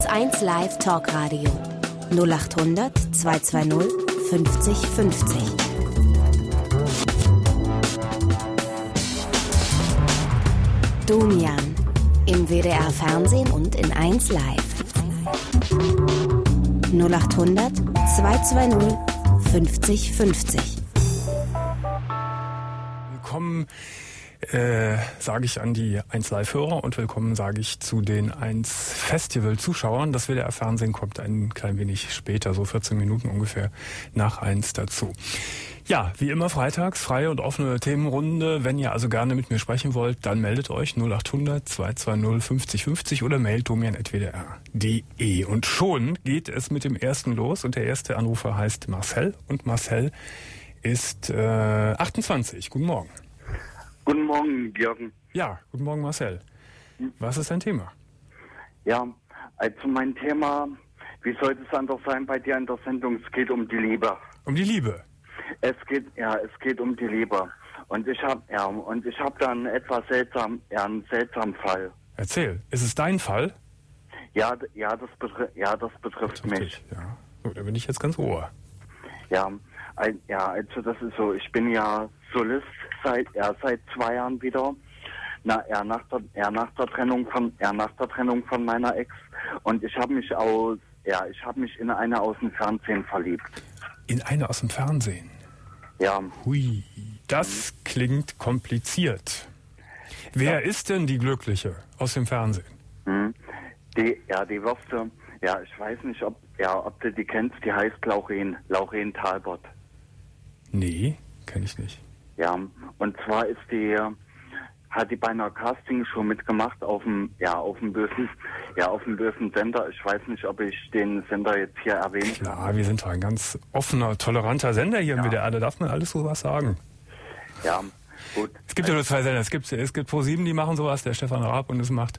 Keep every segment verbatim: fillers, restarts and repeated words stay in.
eins Live Talkradio null acht hundert zweihundertzweißig fünfzig fünfzig. Domian im W D R Fernsehen und in eins Live. null acht hundert zweihundertzweißig fünfzig fünfzig. Willkommen, äh, sage ich an die eins Live-Hörer und willkommen sage ich zu den eins Festival-Zuschauern. Das W D R Fernsehen kommt ein klein wenig später, so vierzehn Minuten ungefähr nach eins dazu. Ja, wie immer freitags, freie und offene Themenrunde. Wenn ihr also gerne mit mir sprechen wollt, dann meldet euch null acht hundert zweihundertzweißig fünfzig fünfzig oder mailt domian at w d r punkt d e. Und schon geht es mit dem ersten los und der erste Anrufer heißt Marcel und Marcel ist äh, achtundzwanzig. Guten Morgen. Guten Morgen, Jürgen. Ja, guten Morgen, Marcel. Was ist dein Thema? Ja, also mein Thema, wie sollte es anders sein bei dir in der Sendung? Es geht um die Liebe. Um die Liebe? Es geht, ja, es geht um die Liebe. Und ich habe, ja, und ich habe da einen etwas seltsam, ja, einen seltsamen Fall. Erzähl. Ist es dein Fall? Ja, ja, das betrifft, ja, das betrifft mich. Dich, ja. So, da bin ich jetzt ganz ohr. Ja, ein, ja, also das ist so. Ich bin ja Solist seit, ja, seit zwei Jahren wieder. Na, ja, nach der, ja, nach der Trennung von, ja, nach der Trennung von meiner Ex. Und ich habe mich aus, ja, ich habe mich in eine aus dem Fernsehen verliebt. In eine aus dem Fernsehen? Ja. Hui, das klingt kompliziert. Wer ja. ist denn die Glückliche aus dem Fernsehen? Mhm. Die, ja, die wirst du, ja, ich weiß nicht, ob, ja, ob du die kennst, die heißt Lauren, Lauren Talbot. Nee, kenne ich nicht. Ja, und zwar ist die, hat die bei einer Castingshow mitgemacht auf dem, ja, auf dem bösen, ja, auf dem bösen Sender. Ich weiß nicht, ob ich den Sender jetzt hier erwähne. Klar, wir sind doch ein ganz offener, toleranter Sender hier im W D R, da darf man alles sowas sagen. Ja, gut. Es gibt ja nur zwei Sender, es gibt, es gibt Pro sieben, die machen sowas, der Stefan Raab, und es macht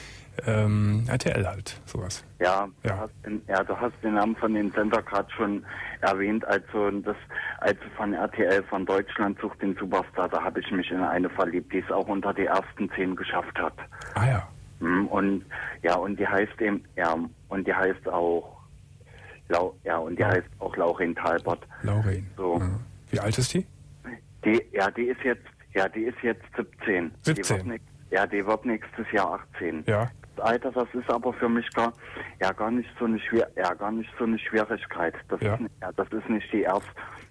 ähm, R T L halt, sowas. Ja, ja. Du hast den, ja, du hast den Namen von dem Sender gerade schon erwähnt, also das, also von R T L, von Deutschland sucht den Superstar, da habe ich mich in eine verliebt, die es auch unter die ersten zehn geschafft hat. Ah ja. Und ja, und die heißt eben, ja, und die heißt auch, Lau, ja, und die ja. heißt auch Lauren Talbot. Lauren. So. Ja. Wie alt ist die? Die, ja, die ist jetzt, ja, die ist jetzt siebzehn. siebzehn. Die wird, ja, die wird nächstes Jahr achtzehn. Ja. Das Alter, das ist aber für mich gar, ja, gar nicht so eine schwer, ja, gar nicht so eine Schwierigkeit. Das ja. ist, ja, das ist nicht die erste,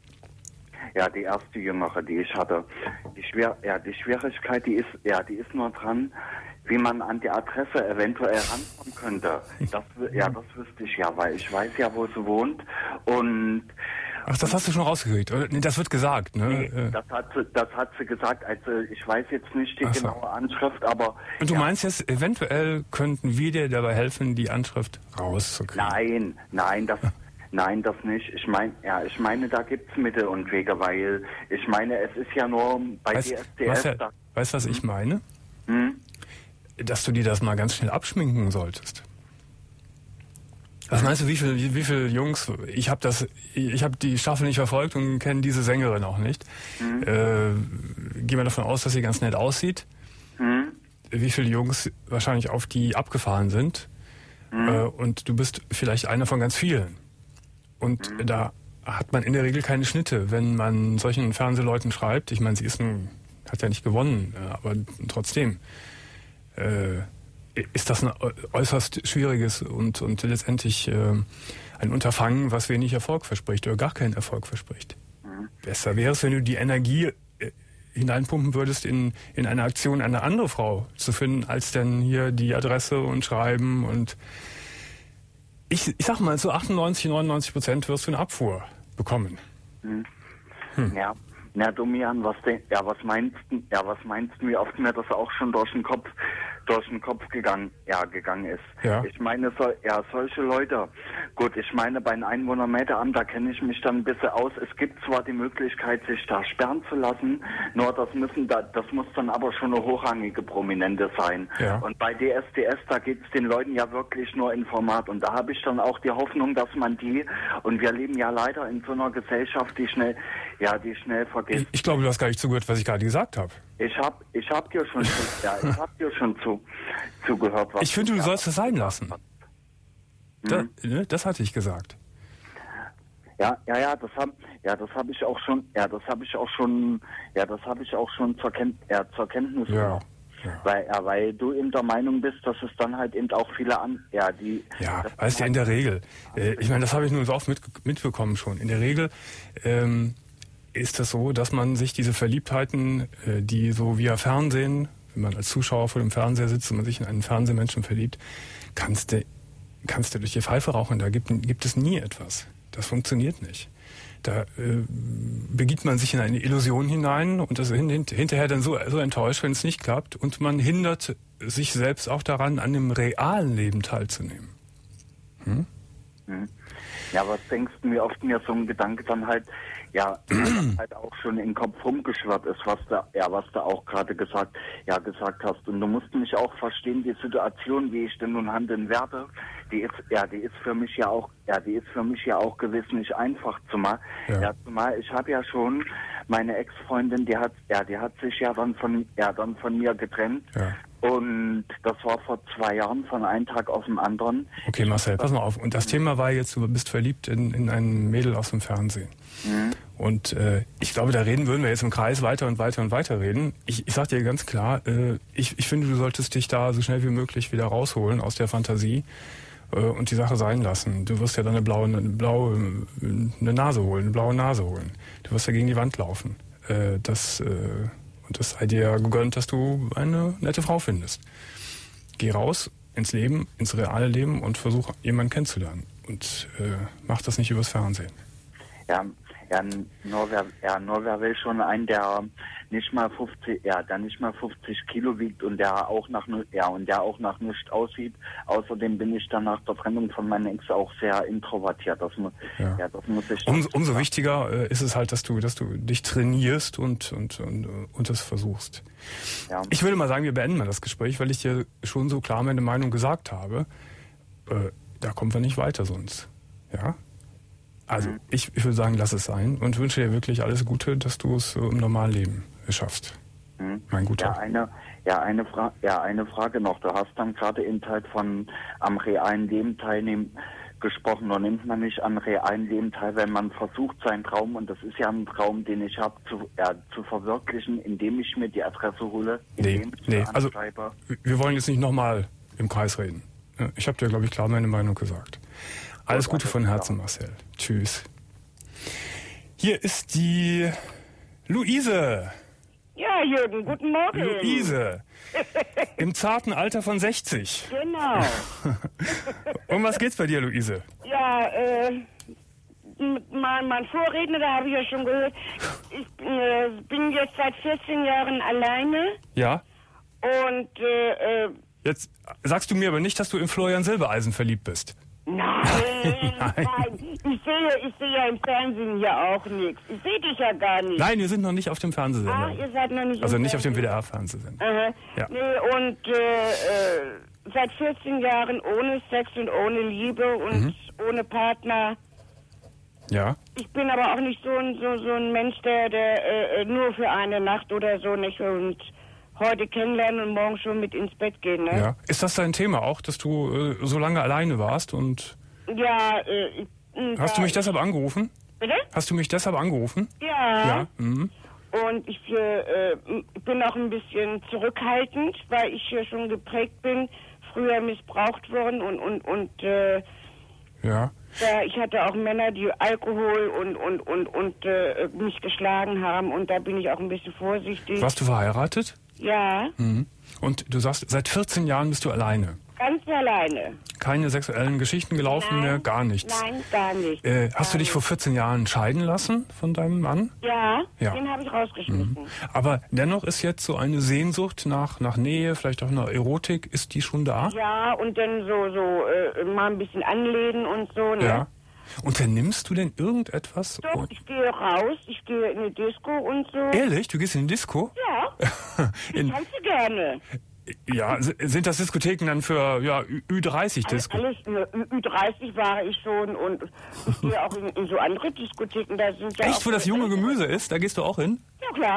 ja, die erste Jüngere, die ich hatte. Die schwer, ja, die Schwierigkeit, die ist, ja, die ist nur dran, wie man an die Adresse eventuell rankommen könnte. Das, ja, das wüsste ich ja, weil ich weiß ja, wo sie wohnt. Und ach, das hast du schon rausgekriegt, oder? Nee, das wird gesagt, ne? Nee, das hat sie, das hat sie gesagt. Also ich weiß jetzt nicht die so. genaue Anschrift, aber... Und du ja. meinst jetzt, eventuell könnten wir dir dabei helfen, die Anschrift rauszukriegen? Nein, nein, das... Nein, das nicht. Ich meine, ja, ich meine, da gibt's Mittel und Wege, weil ich meine, es ist ja nur bei weißt, D S D S... Weißt du, weißt, was ich meine? Hm? Dass du dir das mal ganz schnell abschminken solltest. Was meinst du, wie viel, wie, wie viele Jungs, ich habe das, ich habe die Staffel nicht verfolgt und kenne diese Sängerin auch nicht. Mhm. Äh, gehen wir davon aus, dass sie ganz nett aussieht. Mhm. Wie viele Jungs wahrscheinlich auf die abgefahren sind. Mhm. Äh, und du bist vielleicht einer von ganz vielen. Und mhm. da hat man in der Regel keine Schnitte, wenn man solchen Fernsehleuten schreibt. Ich meine, sie ist ein, hat ja nicht gewonnen, aber trotzdem. Äh, ist das ein äußerst schwieriges und, und letztendlich äh, ein Unterfangen, was wenig Erfolg verspricht oder gar keinen Erfolg verspricht. Mhm. Besser wäre es, wenn du die Energie äh, hineinpumpen würdest, in, in eine Aktion eine andere Frau zu finden, als denn hier die Adresse und Schreiben. Und ich, ich sag mal, zu achtundneunzig, neunundneunzig Prozent wirst du eine Abfuhr bekommen. Mhm. Hm. Ja. Na, Domian, was, de- ja, was meinst du, ja, was meinst du, wie oft mir das auch schon durch den Kopf, durch den Kopf gegangen, ja, gegangen ist? Ja. Ich meine, so, ja, solche Leute, gut, ich meine, bei einem Einwohnermeldeamt, da kenne ich mich dann ein bisschen aus. Es gibt zwar die Möglichkeit, sich da sperren zu lassen, nur das müssen, da, das muss dann aber schon eine hochrangige Prominente sein. Ja. Und bei D S D S, da geht es den Leuten ja wirklich nur in Format. Und da habe ich dann auch die Hoffnung, dass man die, und wir leben ja leider in so einer Gesellschaft, die schnell, ja, die schnell vergisst. Ich, ich glaube, du hast gar nicht zugehört, was ich gerade gesagt habe. Ich hab, ich hab dir schon, ja, ich hab dir schon zu, zugehört. Was ich finde, du sollst es sein lassen. Da, ne, das hatte ich gesagt. Ja, ja, ja, das hab, ja, das habe ich auch schon, ja, das habe ich auch schon, ja, das habe ich auch schon zur, Ken ja, zur Kenntnis Ja. genommen. Ja. Weil, ja, weil du eben der Meinung bist, dass es dann halt eben auch viele an, ja, die. Ja, weißt du, in der Regel, äh, ich meine, das habe ich nur so oft mit, mitbekommen schon. In der Regel ähm, ist es so, dass man sich diese Verliebtheiten, äh, die so via Fernsehen, wenn man als Zuschauer vor dem Fernseher sitzt und man sich in einen Fernsehmenschen verliebt, kannst du, kannst du durch die Pfeife rauchen. Da gibt, gibt es nie etwas. Das funktioniert nicht. Da äh, begibt man sich in eine Illusion hinein und ist hin, hin, hinterher dann so, so enttäuscht, wenn es nicht klappt. Und man hindert sich selbst auch daran, an dem realen Leben teilzunehmen. Hm? Ja, was denkst du, wie oft mir so ein Gedanke dann halt, ja, halt auch schon in den Kopf rumgeschwirrt ist, was da, ja, was du auch gerade gesagt, ja, gesagt hast. Und du musst mich auch verstehen, die Situation, wie ich denn nun handeln werde, die ist, ja, die ist für mich ja auch, ja, die ist für mich ja auch gewiss nicht einfach, zumal, Ja. ja, zumal ich habe ja schon meine Ex-Freundin, die hat, ja, die hat sich ja dann von, ja, dann von mir getrennt. Ja. Und das war vor zwei Jahren von einem Tag auf den anderen. Okay, Marcel, pass mal auf. Und das Thema war jetzt, du bist verliebt in, in ein Mädel aus dem Fernsehen. Mhm. Und äh, ich glaube, da reden würden wir jetzt im Kreis weiter und weiter und weiter reden. Ich, ich sag dir ganz klar, äh, ich, ich finde, du solltest dich da so schnell wie möglich wieder rausholen aus der Fantasie äh, und die Sache sein lassen. Du wirst ja dann eine blaue, eine blaue eine Nase holen, eine blaue Nase holen. Du wirst ja gegen die Wand laufen. Äh, das... Äh, Und das sei dir gegönnt, dass du eine nette Frau findest. Geh raus ins Leben, ins reale Leben und versuch, jemanden kennenzulernen. Und äh, mach das nicht übers Fernsehen. Ja, ja, nur wer, ja, nur wer will schon einen, der nicht mal fünfzig, ja, der nicht mal fünfzig Kilo wiegt und der auch nach, ja, und der auch nach nichts aussieht. Außerdem bin ich dann nach der Trennung von meinem Ex auch sehr introvertiert. Das muss, Ja. ja, das muss ich. Um, umso wichtiger äh, ist es halt, dass du, dass du dich trainierst und und und und das versuchst. Ja. Ich würde mal sagen, wir beenden mal das Gespräch, weil ich dir schon so klar meine Meinung gesagt habe. Äh, da kommen wir nicht weiter sonst. Ja. Also Mhm. ich, ich würde sagen, lass es sein und wünsche dir wirklich alles Gute, dass du es so im Normalleben schaffst. Mhm. Mein Guter. Ja, eine, ja, eine Frage, ja, eine Frage noch. Du hast dann gerade eben halt von am realen Leben teilnehmen gesprochen. Da nimmt man nicht am realen Leben teil, wenn man versucht, seinen Traum, und das ist ja ein Traum, den ich habe, zu, ja, zu verwirklichen, indem ich mir die Adresse hole, Nee, indem ich nee, sie also anschreibe. wir wollen jetzt nicht nochmal im Kreis reden. Ja, ich habe dir, glaube ich, klar meine Meinung gesagt. Alles Gute von Herzen, Marcel. Tschüss. Hier ist die Luise. Ja, Jürgen, guten Morgen. Luise. Im zarten Alter von sechzig. Genau. Um was geht's bei dir, Luise? Ja, äh, m- mein, mein Vorredner, da habe ich ja schon gehört, ich äh, bin jetzt seit vierzehn Jahren alleine Ja? und, äh, äh, Jetzt sagst du mir aber nicht, dass du in Florian Silbereisen verliebt bist. nein, nein, ich sehe, ich sehe ja im Fernsehen hier auch nichts. Ich sehe dich ja gar nicht. Nein, wir sind noch nicht auf dem Ah, Fernsehsender. ihr seid noch nicht Also im nicht auf dem W Fernsehen. D R-Fernsehsender. Aha. Ja. Nee, und äh, äh, seit vierzehn Jahren ohne Sex und ohne Liebe und Mhm. ohne Partner. Ja? Ich bin aber auch nicht so ein, so, so ein Mensch, der, der äh, nur für eine Nacht oder so nicht und heute kennenlernen und morgen schon mit ins Bett gehen. Ne? Ja. Ist das dein Thema auch, dass du äh, so lange alleine warst und Ja, äh, ich, mh, hast da- du mich deshalb angerufen? Bitte? Hast du mich deshalb angerufen? Ja. Ja. Mhm. Und ich äh, äh, bin auch ein bisschen zurückhaltend, weil ich hier schon geprägt bin, früher missbraucht worden und und und äh, Ja. ja, ich hatte auch Männer, die Alkohol und und und und äh, mich geschlagen haben und da bin ich auch ein bisschen vorsichtig. Warst du verheiratet? Ja, Mhm. Und du sagst, seit vierzehn Jahren bist du alleine. ganz alleine. Keine sexuellen Geschichten gelaufen mehr, gar nichts. Nein, gar nicht. Äh, hast gar du dich vor vierzehn Jahren scheiden lassen von deinem Mann? Ja, Ja. den habe ich rausgeschmissen. Aber dennoch ist jetzt so eine Sehnsucht nach, nach Nähe, vielleicht auch nach Erotik, ist die schon da? Ja, und dann so so äh, mal ein bisschen anlehnen und so. Ne? Ja. Unternimmst du denn irgendetwas? Doch, ich gehe raus, ich gehe in eine Disco und so. Ehrlich? Du gehst in die Disco? Ja, ich in, tanze gerne. ja, s- sind das Diskotheken dann für ja, Ü dreißig Alles, Disco? alles ne, Ü dreißig war ich schon und ich gehe auch in, in so andere Diskotheken. Da sind ja Echt, auch wo das junge Gemüse ist? Da gehst du auch hin? Ja klar.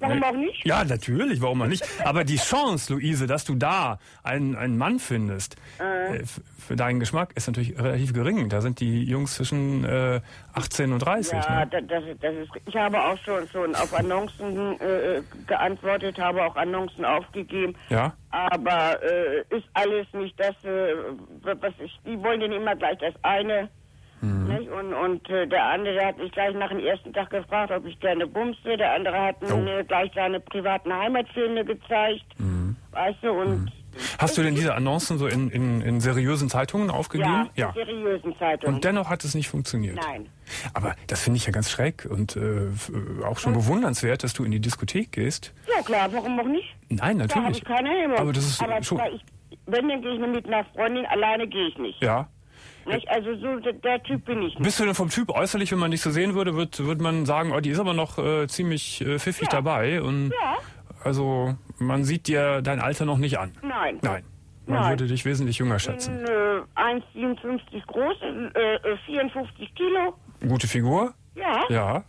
Warum Ne? auch nicht? Ja, natürlich, warum auch nicht. Aber die Chance, Luise, dass du da einen, einen Mann findest, äh. äh, für deinen Geschmack, ist natürlich relativ gering. Da sind die Jungs zwischen äh, achtzehn und dreißig. Ja, ne? das, das, das ist, ich habe auch schon, schon auf Annoncen äh, geantwortet, habe auch Annoncen aufgegeben. Ja? Aber äh, ist alles nicht das, äh, was ich, die wollen denn immer gleich das eine. Mhm. Nicht? Und, und äh, der andere der hat mich gleich nach dem ersten Tag gefragt, ob ich gerne bumste. Der andere hat oh. mir gleich seine privaten Heimatfilme gezeigt. Mhm. Weißt du, und... Mhm. Hast du denn diese Annoncen so in, in, in seriösen Zeitungen aufgegeben? Ja, in seriösen Zeitungen. Und dennoch hat es nicht funktioniert? Nein. Aber das finde ich ja ganz schräg und äh, auch schon hm? bewundernswert, dass du in die Diskothek gehst. Ja klar, warum auch nicht? Nein, natürlich. Da habe ich keine Hemmung. Aber das ist Aber schon... Ich, wenn, dann gehe ich mit einer Freundin, alleine gehe ich nicht. Ja. Nicht? Also so der, der Typ bin ich nicht. Bist du denn vom Typ äußerlich, wenn man dich so sehen würde, würde würd man sagen, oh, die ist aber noch äh, ziemlich äh, pfiffig ja. dabei. Und ja. Also man sieht dir dein Alter noch nicht an. Nein. Nein. Man Nein. würde dich wesentlich jünger schätzen. In, äh, eins Komma siebenundfünfzig groß, äh, vierundfünfzig Kilo. Gute Figur? Ja. Ja.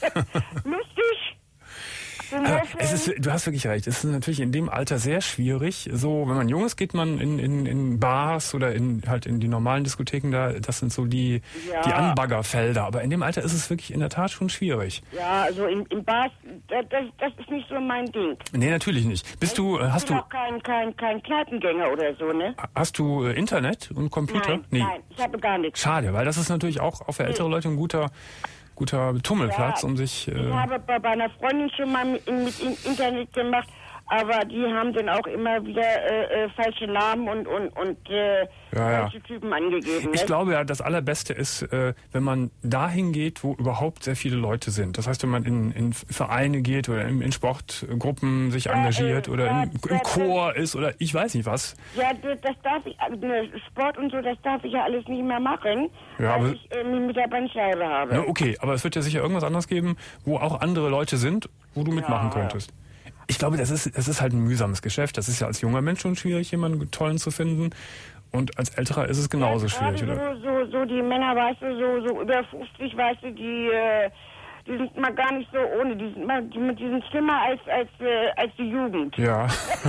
Lustig. Aber es ist, du hast wirklich recht. Es ist natürlich in dem Alter sehr schwierig. So, wenn man jung ist, geht man in, in, in Bars oder in halt in die normalen Diskotheken da. Das sind so die, ja. die Anbaggerfelder. Aber in dem Alter ist es wirklich in der Tat schon schwierig. Ja, also in, in Bars, das, das ist nicht so mein Ding. Nee, natürlich nicht. Bist du, hast ich bin du... auch kein, kein, kein Kneipengänger oder so, ne? Hast du äh, Internet und Computer? Nein, nee. nein, ich habe gar nichts. Schade, weil das ist natürlich auch auch für ältere Leute ein guter guter Tummelplatz, ja, um sich... Äh ich habe bei meiner Freundin schon mal mit, mit Internet gemacht, aber die haben dann auch immer wieder äh, äh, falsche Namen und, und, und äh, ja, ja. falsche Typen angegeben. Ich ne? glaube ja, das Allerbeste ist, äh, wenn man dahin geht, wo überhaupt sehr viele Leute sind. Das heißt, wenn man in, in Vereine geht oder in, in Sportgruppen sich ja, engagiert äh, oder ja, im, im ja, Chor ist oder ich weiß nicht was. Ja, das darf ich, ne, Sport und so, das darf ich ja alles nicht mehr machen, ja, weil aber, ich äh, mit der Bandscheibe habe. Ja, okay, aber es wird ja sicher irgendwas anderes geben, wo auch andere Leute sind, wo du mitmachen ja, könntest. Ich glaube, das ist, das ist halt ein mühsames Geschäft. Das ist ja als junger Mensch schon schwierig, jemanden tollen zu finden. Und als Älterer ist es genauso ja, schwierig, oder? So, so, so die Männer, weißt du, so, so über fünfzig, weißt du, die, äh, die sind mal gar nicht so ohne, die sind, mal, die, die sind schlimmer als, als, äh, als die Jugend. Ja.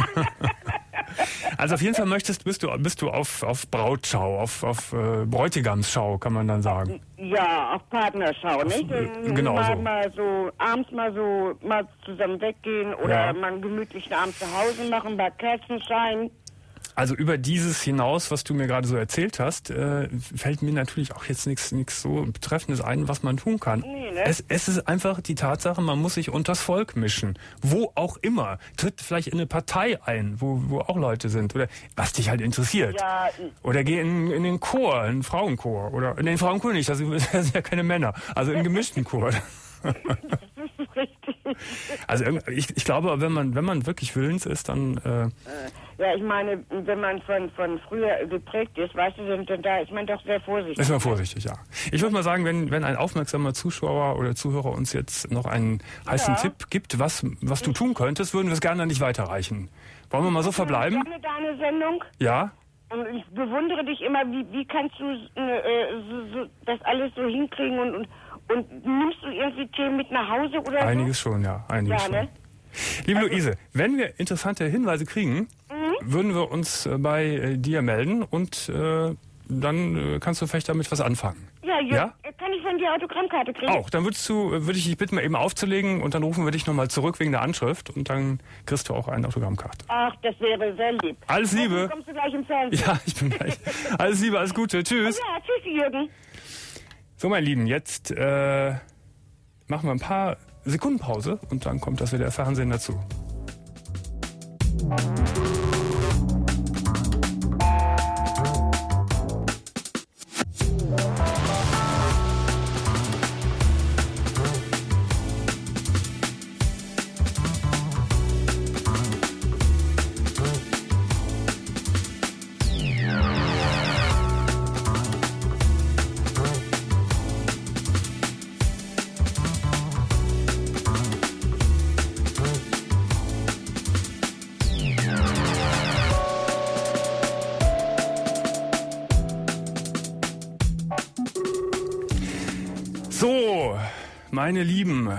Also auf jeden Fall möchtest, bist du, bist du auf, auf Brautschau, auf, auf äh, Bräutigamsschau, kann man dann sagen. Ja, auf Partnerschau, nicht? Äh, genau mal, so. mal so abends mal so mal zusammen weggehen oder Ja. mal einen gemütlichen Abend zu Hause machen bei Kerzenschein. Also über dieses hinaus, was du mir gerade so erzählt hast, äh, fällt mir natürlich auch jetzt nichts nichts so Betreffendes ein, was man tun kann. Nee, ne? Es, es ist einfach die Tatsache, man muss sich unters Volk mischen. Wo auch immer. Tritt vielleicht in eine Partei ein, wo, wo auch Leute sind. Oder was dich halt interessiert. Ja, Oder geh in, in den Chor, in den Frauenchor. Oder in den Frauenchor nicht, das sind ja keine Männer. Also in den gemischten Chor. das ist richtig. Also ich, ich glaube, wenn man wenn man wirklich willens ist, dann... Äh, Ja, ich meine, wenn man von, von früher geprägt ist, weißt du, dann, dann da ist man doch sehr vorsichtig. Ist man vorsichtig, ja. Ich würde mal sagen, wenn, wenn ein aufmerksamer Zuschauer oder Zuhörer uns jetzt noch einen heißen Ja. Tipp gibt, was, was du tun könntest, würden wir es gerne an dich weiterreichen. Wollen wir mal so verbleiben? Gerne deine Sendung. Ja? Und ich bewundere dich immer, wie, wie kannst du äh, so, so, das alles so hinkriegen und, und, und nimmst du irgendwie Themen mit nach Hause oder Einiges so? schon, ja. Einiges Ja, schon. ne? Liebe Also- Luise, wenn wir interessante Hinweise kriegen, Mhm. würden wir uns äh, bei äh, dir melden und äh, dann äh, kannst du vielleicht damit was anfangen. Ja, Jürgen, Ja? kann ich von dir Autogrammkarte kriegen? Auch, dann würdest du, würde ich dich bitten, mal eben aufzulegen und dann rufen wir dich nochmal zurück wegen der Anschrift und dann kriegst du auch eine Autogrammkarte. Ach, das wäre sehr lieb. Alles Liebe. Hoffentlich kommst du gleich im Fernsehen. Ja, ich bin gleich. Alles Liebe, alles Gute. Tschüss. Ja, tschüss, Jürgen. So, mein Lieben, jetzt äh, machen wir ein paar Sekunden Pause und dann kommt das wieder der Fernsehen dazu. So, meine Lieben,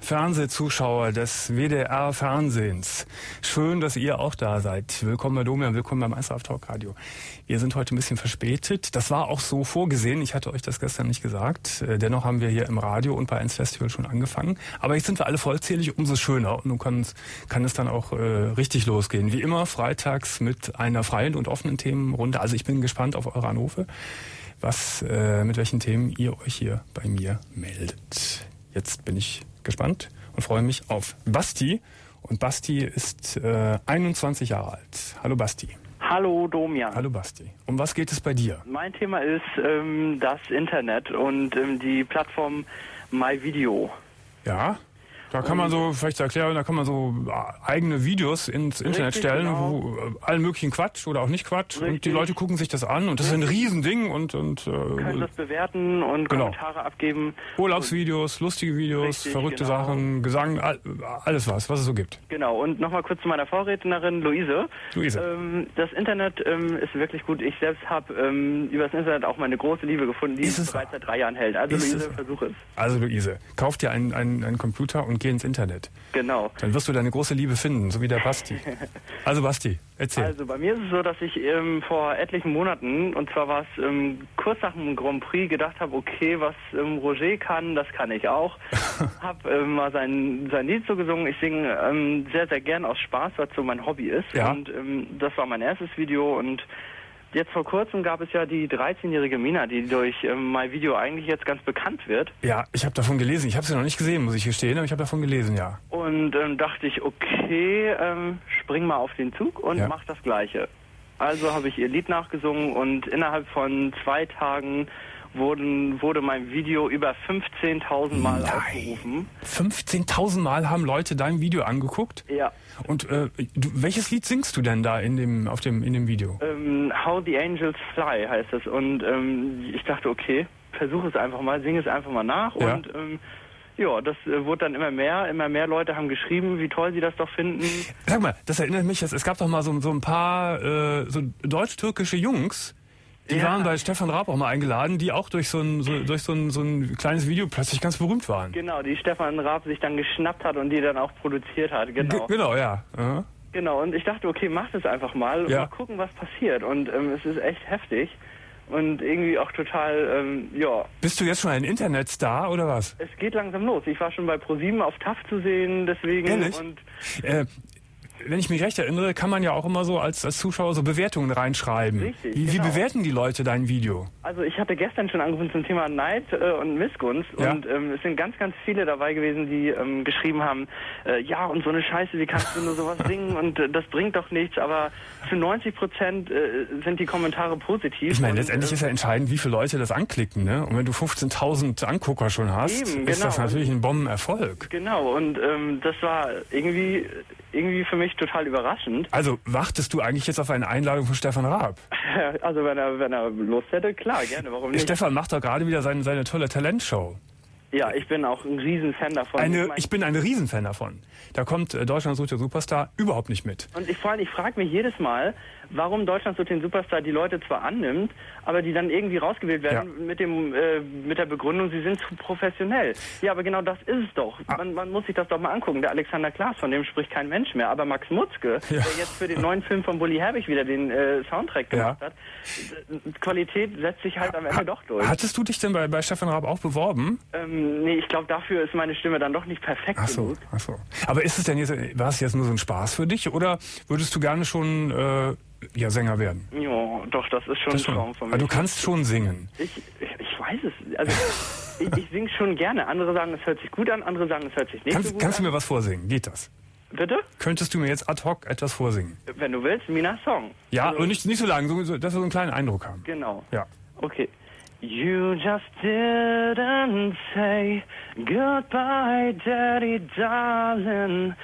Fernsehzuschauer des W D R-Fernsehens. Schön, dass ihr auch da seid. Willkommen bei Domian, willkommen beim Meisterhaft Talk Radio. Wir sind heute ein bisschen verspätet. Das war auch so vorgesehen. Ich hatte euch das gestern nicht gesagt. Dennoch haben wir hier im Radio und bei eins Festival schon angefangen. Aber jetzt sind wir alle vollzählig, umso schöner. Und nun kann, kann es dann auch äh, richtig losgehen. Wie immer freitags mit einer freien und offenen Themenrunde. Also ich bin gespannt auf eure Anrufe, was, äh, mit welchen Themen ihr euch hier bei mir meldet. Jetzt bin ich gespannt und freue mich auf Basti. Und Basti ist äh, einundzwanzig Jahre alt. Hallo Basti. Hallo Domian. Hallo Basti. Um was geht es bei dir? Mein Thema ist ähm, das Internet und ähm, die Plattform MyVideo. Ja? Da kann man so, vielleicht erklären, da kann man so eigene Videos ins Internet Richtig, stellen, genau. wo äh, allen möglichen Quatsch oder auch nicht Quatsch. Richtig. Und die Leute gucken sich das an und das ist ein Riesending und, und Können äh, das bewerten und Genau. Kommentare abgeben. Urlaubsvideos, lustige Videos, Richtig, verrückte genau. Sachen, Gesang, all, alles was, was es so gibt. Genau, und nochmal kurz zu meiner Vorrednerin Luise. Luise. Ähm, das Internet ähm, ist wirklich gut. Ich selbst habe ähm, über das Internet auch meine große Liebe gefunden, die Ist es bereits seit drei Jahren hält. Also Ist Luise, es- versuch es. Also Luise, kauf dir einen, einen, einen Computer und geh ins Internet. Genau. Dann wirst du deine große Liebe finden, so wie der Basti. Also Basti, erzähl. Also bei mir ist es so, dass ich ähm, vor etlichen Monaten, und zwar war es ähm, kurz nach dem Grand Prix, gedacht habe, okay, was ähm, Roger kann, das kann ich auch. Hab ähm, mal sein, sein Lied so gesungen. Ich singe ähm, sehr, sehr gern aus Spaß, was so mein Hobby ist. Ja. Und ähm, das war mein erstes Video. Und jetzt vor kurzem gab es ja die dreizehnjährige Mina, die durch ähm, MyVideo eigentlich jetzt ganz bekannt wird. Ja, ich habe davon gelesen. Ich habe sie noch nicht gesehen, muss ich gestehen, aber ich habe davon gelesen, ja. Und ähm, dachte ich, okay, ähm, spring mal auf den Zug und Ja. mach das Gleiche. Also habe ich ihr Lied nachgesungen und innerhalb von zwei Tagen wurden, wurde mein Video über fünfzehntausend Mal Nein. aufgerufen. fünfzehntausend Mal haben Leute dein Video angeguckt. Ja. Und äh, du, welches Lied singst du denn da in dem, auf dem, in dem Video? Ähm, How the Angels Fly heißt es. Und ähm, ich dachte, okay, versuche es einfach mal, singe es einfach mal nach. Ja. Und ähm, ja, das äh, wurde dann immer mehr. Immer mehr Leute haben geschrieben, wie toll sie das doch finden. Sag mal, das erinnert mich, es, es gab doch mal so, so ein paar äh, so deutsch-türkische Jungs, die Ja. waren bei Stefan Raab auch mal eingeladen, die auch durch so ein, so, durch so ein, so ein kleines Video plötzlich ganz berühmt waren. Genau, die Stefan Raab sich dann geschnappt hat und die dann auch produziert hat. Genau. Ge- genau, ja. Aha. Genau, und ich dachte, okay, mach das einfach mal und Ja. mal gucken, was passiert. Und ähm, es ist echt heftig und irgendwie auch total, ähm, ja, Bist du jetzt schon ein Internetstar oder was? es geht langsam los. Ich war schon bei ProSieben auf T A F zu sehen, deswegen. Ehrlich? Und Äh, wenn ich mich recht erinnere, kann man ja auch immer so als, als Zuschauer so Bewertungen reinschreiben. Richtig, wie, wie genau. bewerten die Leute dein Video? also ich hatte gestern schon angerufen zum Thema Neid äh, und Missgunst Ja. und ähm, es sind ganz, ganz viele dabei gewesen, die ähm, geschrieben haben, äh, ja und so eine Scheiße, wie kannst du nur sowas singen und äh, das bringt doch nichts, aber zu neunzig Prozent äh, sind die Kommentare positiv. Ich meine, und, letztendlich äh, ist ja entscheidend, wie viele Leute das anklicken, ne? Und wenn du fünfzehntausend Angucker schon hast, Eben, ist das genau. natürlich ein Bombenerfolg. Genau, und ähm, das war irgendwie, irgendwie für mich total überraschend. Also wartest du eigentlich jetzt auf eine Einladung von Stefan Raab? Also wenn er, wenn er Lust hätte, klar, gerne, warum nicht? Stefan macht doch gerade wieder seine, seine tolle Talentshow. Ja, ich bin auch ein Riesenfan davon. Eine, mein- ich bin ein Riesenfan davon. Da kommt äh, Deutschland sucht den Superstar überhaupt nicht mit. Und ich, vor allem, ich frage mich jedes Mal, warum Deutschland so den Superstar die Leute zwar annimmt, aber die dann irgendwie rausgewählt werden Ja. mit dem äh, mit der Begründung, sie sind zu professionell. Ja, aber genau das ist es doch. Ah. Man, man muss sich das doch mal angucken. Der Alexander Klaas, von dem spricht kein Mensch mehr, aber Max Mutzke, Ja. der jetzt für den neuen Film von Bully Herbig wieder den äh, Soundtrack gemacht Ja. hat, äh, Qualität setzt sich halt am Ende doch durch. Hattest du dich denn bei, bei Stefan Raab auch beworben? Ähm, nee, ich glaube, dafür ist meine Stimme dann doch nicht perfekt Ach so, genug. ach so. Aber ist es denn jetzt, war es jetzt nur so ein Spaß für dich oder würdest du gerne schon äh, ja, Sänger werden? Ja, doch, das ist schon Das ein schon. Traum von mir. Aber du kannst schon singen. Ich, ich, ich weiß es. Also, ich, ich singe schon gerne. Andere sagen, es hört sich gut an, andere sagen, es hört sich nicht so Kannst, gut kannst du an. mir was vorsingen? Geht das? Bitte? Könntest du mir jetzt ad hoc etwas vorsingen? Wenn du willst, Mina Song. Ja, Also, und nicht, nicht so lange, so, so, dass wir so einen kleinen Eindruck haben. Genau. Ja. Okay. You just didn't say goodbye, Daddy, darling.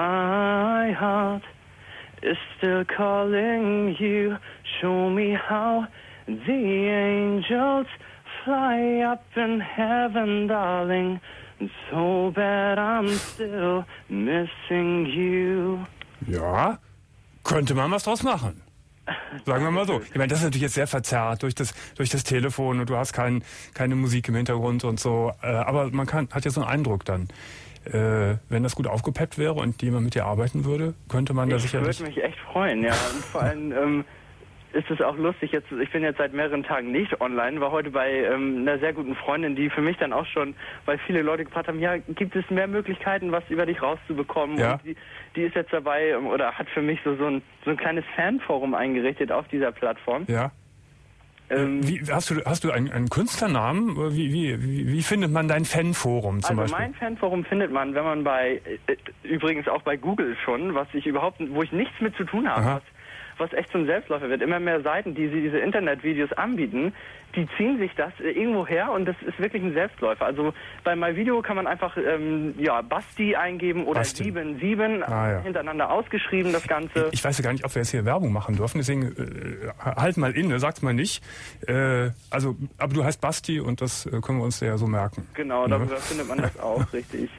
My heart is still calling you. Show me how the angels fly up in heaven, darling. So bad I'm still missing you. Ja, könnte man was draus machen. Sagen wir mal so. Ich meine, das ist natürlich jetzt sehr verzerrt durch das, durch das Telefon und du hast kein, keine Musik im Hintergrund und so. Äh, aber man kann, hat ja so einen Eindruck dann. äh, wenn das gut aufgepeppt wäre und jemand mit dir arbeiten würde, könnte man da Ich sicherlich... würde mich echt freuen, ja. Und vor allem ähm, ist es auch lustig, jetzt, ich bin jetzt seit mehreren Tagen nicht online, war heute bei ähm, einer sehr guten Freundin, die für mich dann auch schon, weil viele Leute gefragt haben, ja, gibt es mehr Möglichkeiten, was über dich rauszubekommen? Ja. Und die, die ist jetzt dabei ähm, oder hat für mich so, so, ein, so ein kleines Fanforum eingerichtet auf dieser Plattform. Ja. Ähm, Wie, hast du, hast du einen, einen Künstlernamen? Wie, wie, wie, wie findet man dein Fanforum zum also Beispiel? mein Fanforum findet man, wenn man bei, äh, übrigens auch bei Google schon, was ich überhaupt, wo ich nichts mit zu tun habe, Aha. was, was echt zum Selbstläufer wird. Immer mehr Seiten, die sie diese Internetvideos anbieten, die ziehen sich das äh, irgendwo her und das ist wirklich ein Selbstläufer. Also bei MyVideo kann man einfach ähm, ja, Basti eingeben oder Basti. sieben sieben Ah, ja. hintereinander ausgeschrieben, das Ganze. Ich weiß ja gar nicht, ob wir jetzt hier Werbung machen dürfen, deswegen äh, halt mal inne, sag's mal nicht. Äh, also, aber du heißt Basti und das äh, können wir uns ja so merken. Genau, darüber findet man das auch, richtig.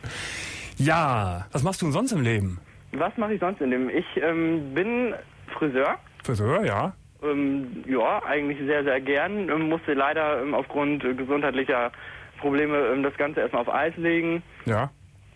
Ja, was machst du denn sonst im Leben? Was mache ich sonst in dem? Ich ähm, bin Friseur. Friseur, ja. Ähm, ja, eigentlich sehr, sehr gern. Ähm, musste leider ähm, aufgrund äh, gesundheitlicher Probleme ähm, das Ganze erstmal auf Eis legen. Ja.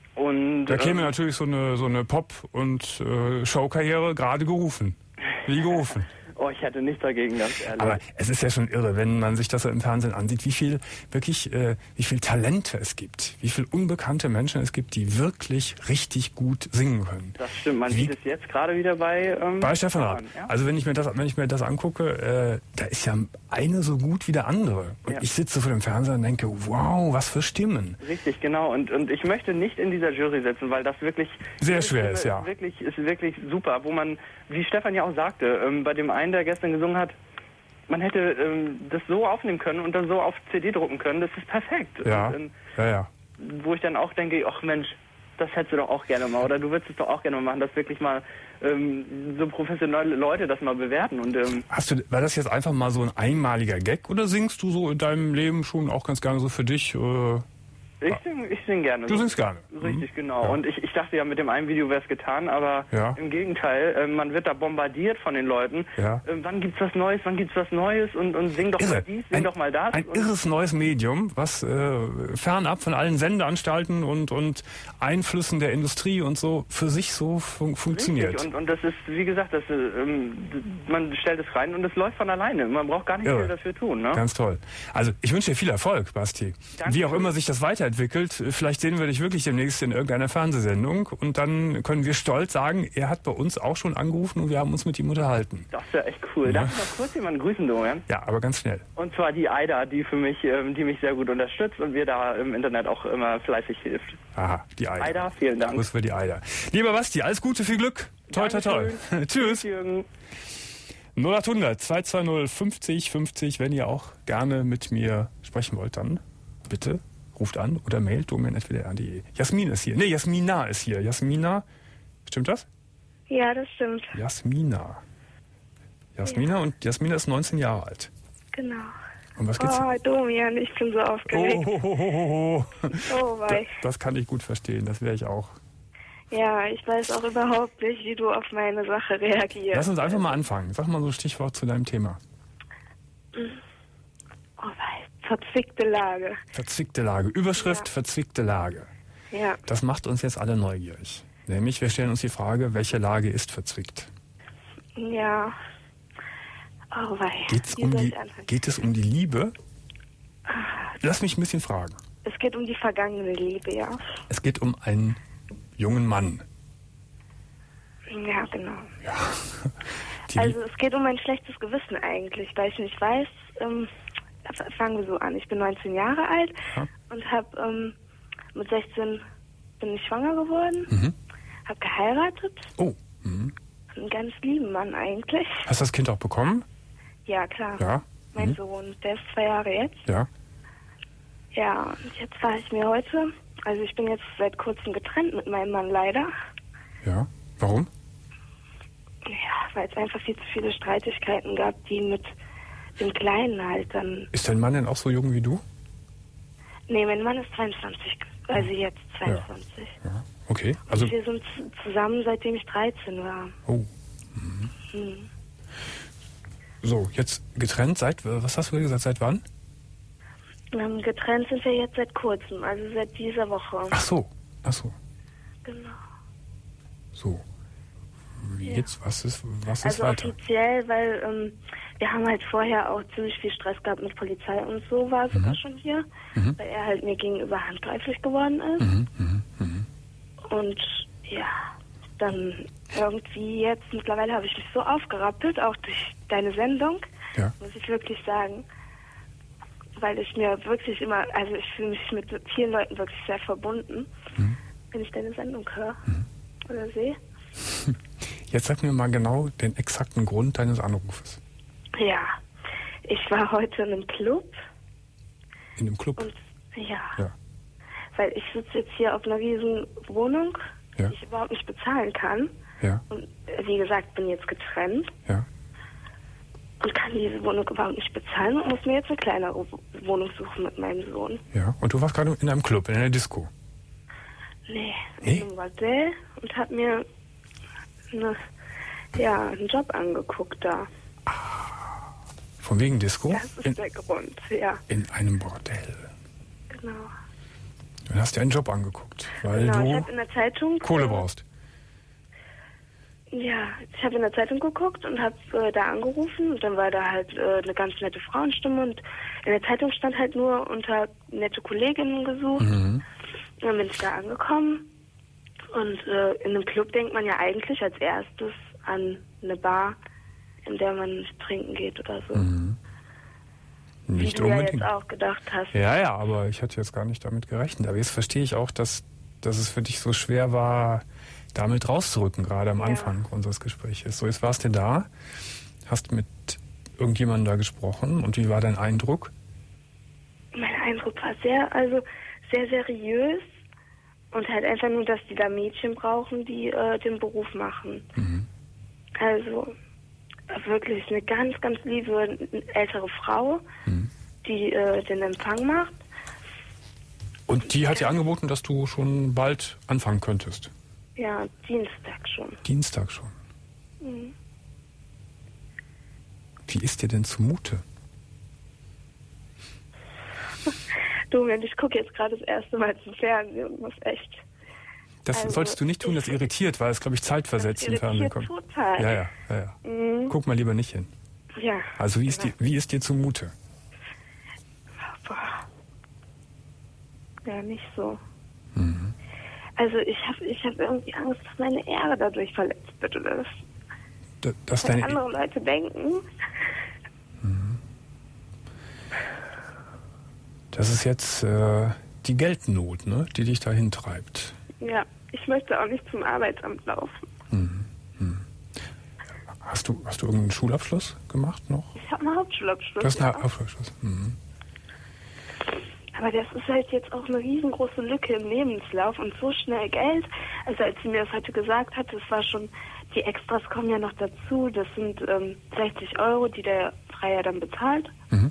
Und Da käme ähm, natürlich so eine, so eine Pop- und äh, Showkarriere gerade gerufen. Wie gerufen. oh, ich hätte nichts dagegen, ganz ehrlich. Aber es ist ja schon irre, wenn man sich das so im Fernsehen ansieht, wie viel wirklich, äh, wie viel Talente es gibt, wie viel unbekannte Menschen es gibt, die wirklich richtig gut singen können. Das stimmt, man Wie- sieht es jetzt gerade wieder bei ähm, Bei Stefan Raab. Ja? Also wenn ich mir das, wenn ich mir das angucke, äh, da ist ja eine so gut wie der andere. Und Ja. ich sitze vor dem Fernseher und denke, wow, was für Stimmen. Richtig, genau. Und, und ich möchte nicht in dieser Jury sitzen, weil das wirklich Sehr diese schwer Stimme ist, ja. Wirklich, ist wirklich super, wo man, wie Stefan ja auch sagte, ähm, bei dem einen, der gestern gesungen hat, man hätte ähm, das so aufnehmen können und dann so auf C D drucken können, das ist perfekt. Ja, Und, ähm, ja, ja. wo ich dann auch denke, ach Mensch, das hättest du doch auch gerne mal oder du würdest es doch auch gerne mal machen, dass wirklich mal ähm, so professionelle Leute das mal bewerten. Und ähm, Hast du, war das jetzt einfach mal so ein einmaliger Gag oder singst du so in deinem Leben schon auch ganz gerne so für dich? Äh, ich singe ich sing gerne. du singst gerne. Richtig, Mhm. genau. Ja. Und ich, ich dachte ja, mit dem einen Video wäre es getan, aber Ja. im Gegenteil, äh, man wird da bombardiert von den Leuten. Ja. Äh, wann gibt's was Neues, wann gibt's was Neues und, und sing doch mal Irre. dies, sing Ein, doch mal das. ein und irres neues Medium, was äh, fernab von allen Sendeanstalten und, und Einflüssen der Industrie und so für sich so fun funktioniert. Richtig. Und, und das ist, wie gesagt, das, äh, ähm, man stellt es rein und es läuft von alleine. Man braucht gar nicht Irre. viel dafür tun. Ne? Ganz toll. Also ich wünsche dir viel Erfolg, Basti. Danke. Wie auch immer sich das weiterentwickelt, vielleicht sehen wir dich wirklich demnächst in irgendeiner Fernsehsendung und dann können wir stolz sagen, er hat bei uns auch schon angerufen und wir haben uns mit ihm unterhalten. Das ist ja echt cool. Ja. Darf ich noch kurz jemanden grüßen, Dorian? Ja, aber ganz schnell. Und zwar die Aida, die für mich, ähm, die mich sehr gut unterstützt und mir da im Internet auch immer fleißig hilft. Aha, die Aida. Aida, vielen Dank. Grüß für die Aida. Lieber Basti, alles Gute, viel Glück. Toi, toi, toi. Dankeschön. Tschüss. Jürgen. null acht hundert zwei zwei null fünfzig fünfzig, wenn ihr auch gerne mit mir sprechen wollt, dann bitte ruft an oder mailt domain at w d r punkt d e. Jasmin ist hier. Nee, Jasmina ist hier. Jasmina, stimmt das? Ja, das stimmt. Jasmina. Jasmina und Jasmina ist neunzehn Jahre alt. Genau. Und was geht's? Oh, Domian, ich bin so aufgeregt. Oh, ho, ho, ho, ho. Oh, wei. Das kann ich gut verstehen, das wäre ich auch. Ja, ich weiß auch überhaupt nicht, wie du auf meine Sache reagierst. Lass uns einfach mal anfangen. Sag mal so ein Stichwort zu deinem Thema. Oh, wei. Verzwickte Lage. Verzwickte Lage. Überschrift, Ja. verzwickte Lage. Ja. Das macht uns jetzt alle neugierig. Nämlich, wir stellen uns die Frage, welche Lage ist verzwickt? Ja. Oh, wei. Geht's Wie um soll die, ich anfangen? geht es um die Liebe? Lass mich ein bisschen fragen. Es geht um die vergangene Liebe, ja. Es geht um einen jungen Mann. Ja, genau. Die Also es geht um ein schlechtes Gewissen eigentlich, weil ich nicht weiß, ähm, fangen wir so an. Ich bin neunzehn Jahre alt Ja. und habe ähm, mit sechzehn bin ich schwanger geworden, Mhm. habe geheiratet, Oh, mhm. einen ganz lieben Mann eigentlich. Hast du das Kind auch bekommen? Ja, klar. Ja. Mein Mhm. Sohn, der ist zwei Jahre jetzt. Ja. Ja, und jetzt war ich mir heute, also ich bin jetzt seit kurzem getrennt mit meinem Mann leider. Ja. Warum? Ja, weil es einfach viel zu viele Streitigkeiten gab, die mit dem Kleinen halt dann... Ist dein Mann denn auch so jung wie du? Nee, mein Mann ist zweiundzwanzig, also jetzt zweiundzwanzig. Ja. Okay. Also. Und wir sind z- zusammen, seitdem ich dreizehn war. Oh. Hm. So, jetzt getrennt seit, was hast du gesagt, seit wann? Ähm, getrennt sind wir jetzt seit kurzem, also seit dieser Woche. Ach so. Ach so. Genau. So. Wie Ja. geht's? Was ist, was ist Also weiter? offiziell, weil ähm, wir haben halt vorher auch ziemlich viel Stress gehabt mit Polizei und so, war sogar Mhm. schon hier, Mhm. weil er halt mir gegenüber handgreiflich geworden ist. Mhm, mhm, mhm. Und ja, dann irgendwie jetzt, mittlerweile habe ich mich so aufgerappelt, auch durch deine Sendung, Ja. muss ich wirklich sagen, weil ich mir wirklich immer, also ich fühle mich mit vielen Leuten wirklich sehr verbunden, Mhm. wenn ich deine Sendung höre oder sehe. Jetzt sag mir mal genau den exakten Grund deines Anrufes. Ja, ich war heute in einem Club In dem Club? und ja, Ja. weil ich sitze jetzt hier auf einer riesen Wohnung, Ja. die ich überhaupt nicht bezahlen kann. Ja. Und äh, wie gesagt, bin jetzt getrennt Ja. und kann diese Wohnung überhaupt nicht bezahlen und muss mir jetzt eine kleinere Wo- Wohnung suchen mit meinem Sohn. Ja. Und du warst gerade in einem Club, in einer Disco. Nee, Nee? in einem Bordell und hab mir eine, ja, einen Job angeguckt da. Von wegen Disco? Das ist In, der Grund, ja, in einem Bordell. genau. Du hast dir einen Job angeguckt, weil Genau, ich du habe in der Zeitung Kohle äh, brauchst. Ja, ich habe in der Zeitung geguckt und habe äh, da angerufen und dann war da halt äh, eine ganz nette Frauenstimme und in der Zeitung stand halt nur unter nette Kolleginnen gesucht. Mhm. Und dann bin ich da angekommen und äh, in einem Club denkt man ja eigentlich als erstes an eine Bar, in der man trinken geht oder so. Mhm. Wie Nicht du ja unbedingt. jetzt auch gedacht hast. Ja, ja, aber ich hatte jetzt gar nicht damit gerechnet. Aber jetzt verstehe ich auch, dass, dass es für dich so schwer war, damit rauszurücken, gerade am Ja. Anfang unseres Gesprächs. So, jetzt warst du da, hast mit irgendjemandem da gesprochen und wie war dein Eindruck? Mein Eindruck war sehr, also sehr seriös und halt einfach nur, dass die da Mädchen brauchen, die äh, den Beruf machen. Mhm. Also wirklich eine ganz, ganz liebe ältere Frau, Mhm. die äh, den Empfang macht. Und die hat dir angeboten, dass du schon bald anfangen könntest. Ja, Dienstag schon. Dienstag schon. Mhm. Wie ist dir denn zumute? Du, Mensch, ich gucke jetzt gerade das erste Mal zum Fernsehen und muss echt... Das Also, solltest du nicht tun, das ich- irritiert, weil es, glaube ich, zeitversetzt Das im Fernsehen irritiert kommt. total. Ja, ja, ja, ja. Mhm. Guck mal lieber nicht hin. Ja. Also wie ist, Genau. dir, wie ist dir zumute? Boah. Ja, nicht so. Mhm. Also ich habe ich hab irgendwie Angst, dass meine Ehre dadurch verletzt wird oder dass, Da- Dass dass deine, andere Leute denken. das ist jetzt äh, die Geldnot, ne, die dich dahin treibt. Ja, ich möchte auch nicht zum Arbeitsamt laufen. Mhm. Mhm. Hast du, hast du irgendeinen Schulabschluss gemacht noch? Ich habe einen Hauptschulabschluss. Du hast einen ja. Hauptschulabschluss. Mhm. Aber das ist halt jetzt auch eine riesengroße Lücke im Lebenslauf und so schnell Geld. Also als sie mir das heute gesagt hat, das war schon, die Extras kommen ja noch dazu. Das sind ähm, sechzig Euro, die der Freier dann bezahlt. Mhm.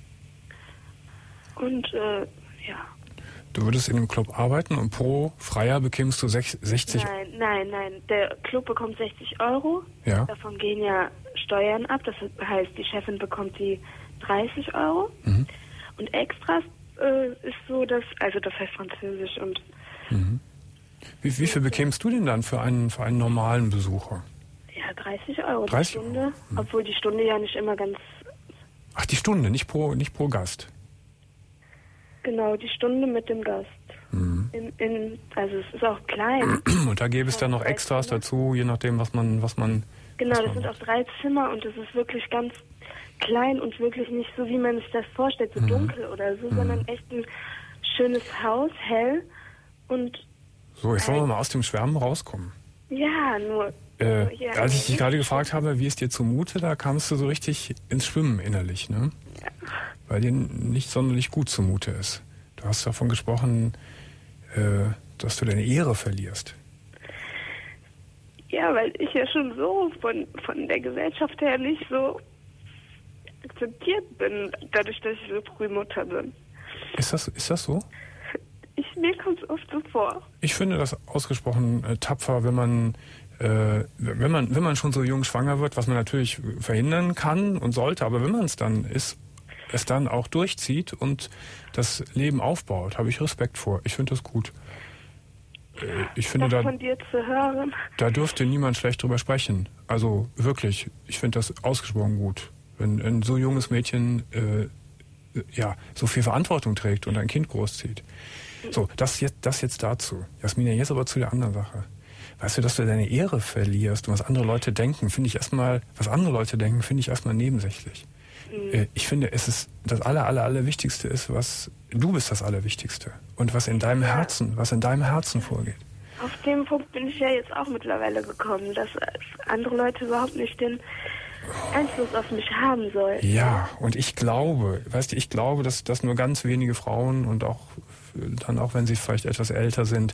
Und äh, ja, Du würdest in einem Club arbeiten und pro Freier bekämst du sech- sechzig. nein, nein, nein. Der Club bekommt sechzig Euro. Ja. Davon gehen ja Steuern ab. Das heißt, die Chefin bekommt die dreißig Euro. Mhm. Und Extras äh, ist so, dass, also das heißt Französisch und Mhm. Wie, wie viel bekämst du denn dann für einen, für einen normalen Besucher? ja, dreißig Euro die dreißig Stunde. Euro. Mhm. Obwohl die Stunde ja nicht immer ganz, Ach, die Stunde, nicht pro, nicht pro Gast. genau, die Stunde mit dem Gast. Mhm. In, in, also es ist auch klein. Und da gäbe es dann noch Extras dazu, je nachdem, was man, was man. Genau, was das man sind macht. auch drei Zimmer und das ist wirklich ganz klein und wirklich nicht so, wie man sich das vorstellt, so Mhm. dunkel oder so, sondern echt ein schönes Haus, hell und So, jetzt wollen wir mal aus dem Schwärmen rauskommen. ja, nur... Äh, nur hier als ich dich ein- gerade gefragt habe, wie es dir zumute, da kamst du so richtig ins Schwimmen innerlich, ne? Weil dir nicht sonderlich gut zumute ist. Du hast davon gesprochen, äh, dass du deine Ehre verlierst. Ja, weil ich ja schon so von, von der Gesellschaft her nicht so akzeptiert bin, dadurch, dass ich so früh Mutter bin. Ist das, ist das so? Ich, mir kommt es oft so vor. Ich finde das ausgesprochen äh, tapfer, wenn man, äh, wenn man, wenn man schon so jung schwanger wird, was man natürlich verhindern kann und sollte, aber wenn man es dann ist, es dann auch durchzieht und das Leben aufbaut, habe ich Respekt vor. Ich finde das gut. äh, ich finde, das da, von dir zu hören. da dürfte niemand schlecht drüber sprechen. Also wirklich, ich finde das ausgesprochen gut. Wenn ein so junges Mädchen äh, ja, so viel Verantwortung trägt und ein Kind großzieht. So, das jetzt, das jetzt dazu. Jasmina, jetzt aber zu der anderen Sache. Weißt du, dass du deine Ehre verlierst und was andere Leute denken, finde ich erstmal, was andere Leute denken, finde ich erstmal nebensächlich. Mhm. Ich finde, es ist das aller, aller, aller Wichtigste ist, was, du bist das Allerwichtigste. Und was in deinem Herzen, was in deinem Herzen vorgeht. Auf dem Punkt bin ich ja jetzt auch mittlerweile gekommen, dass andere Leute überhaupt nicht den Einfluss auf mich haben sollen. Ja, und ich glaube, weißt du, ich glaube, dass, dass nur ganz wenige Frauen und auch dann auch, wenn sie vielleicht etwas älter sind,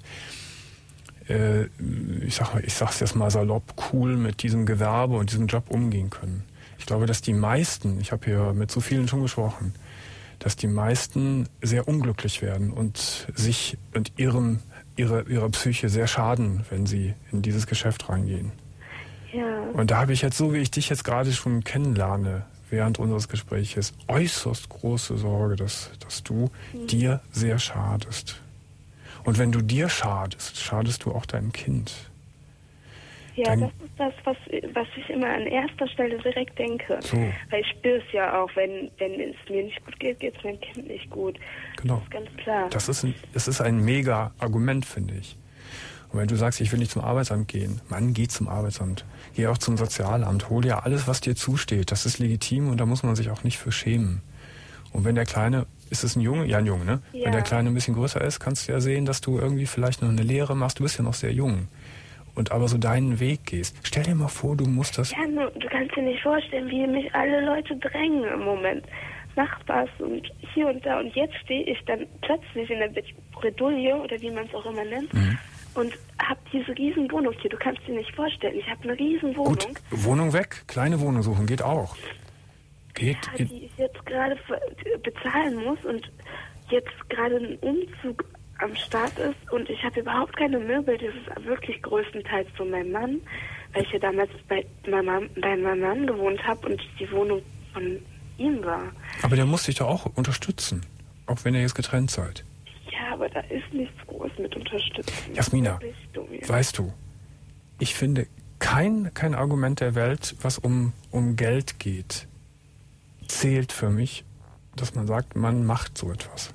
äh, ich sag mal, ich sag's jetzt mal salopp, cool mit diesem Gewerbe und diesem Job umgehen können. Ich glaube, dass die meisten, ich habe hier mit so vielen schon gesprochen, dass die meisten sehr unglücklich werden und sich und ihrem, ihre, ihrer Psyche sehr schaden, wenn sie in dieses Geschäft reingehen. Ja. Und da habe ich jetzt, so wie ich dich jetzt gerade schon kennenlerne, während unseres Gespräches, äußerst große Sorge, dass, dass du mhm. dir sehr schadest. Und wenn du dir schadest, schadest du auch deinem Kind. Ja, Dein das ist das, was, was ich immer an erster Stelle direkt denke. So. Weil ich spüre es ja auch, wenn, wenn es mir nicht gut geht, geht es meinem Kind nicht gut. Genau. Das ist ganz klar. Das ist ein, das ist ein mega Argument, finde ich. Und wenn du sagst, ich will nicht zum Arbeitsamt gehen, Mann, geh zum Arbeitsamt. Geh auch zum Sozialamt. Hol dir alles, was dir zusteht. Das ist legitim und da muss man sich auch nicht für schämen. Und wenn der Kleine, ist es ein Junge? Ja, ein Junge, ne? Ja. Wenn der Kleine ein bisschen größer ist, kannst du ja sehen, dass du irgendwie vielleicht noch eine Lehre machst. Du bist ja noch sehr jung. Und aber so deinen Weg gehst. Stell dir mal vor, du musst das... Ja, nur, du kannst dir nicht vorstellen, wie mich alle Leute drängen im Moment. Nachbars und hier und da. Und jetzt stehe ich dann plötzlich in der Bredouille, oder wie man es auch immer nennt, mhm. und habe diese riesen Wohnung hier. Du kannst dir nicht vorstellen, ich habe eine riesen Wohnung. Gut, Wohnung weg, kleine Wohnung suchen, geht auch. Geht, ja, geht. die ich jetzt gerade bezahlen muss und jetzt gerade ein Umzug am Start ist und ich habe überhaupt keine Möbel. Das ist wirklich größtenteils von meinem Mann, weil ich ja damals bei meinem, bei meinem Mann gewohnt habe und die Wohnung von ihm war. Aber der muss dich doch auch unterstützen, auch wenn ihr jetzt getrennt seid. Ja, aber da ist nichts groß mit Unterstützung. Jasmina, weißt du, ich finde kein, kein Argument der Welt, was um, um Geld geht, zählt für mich, dass man sagt, man macht so etwas.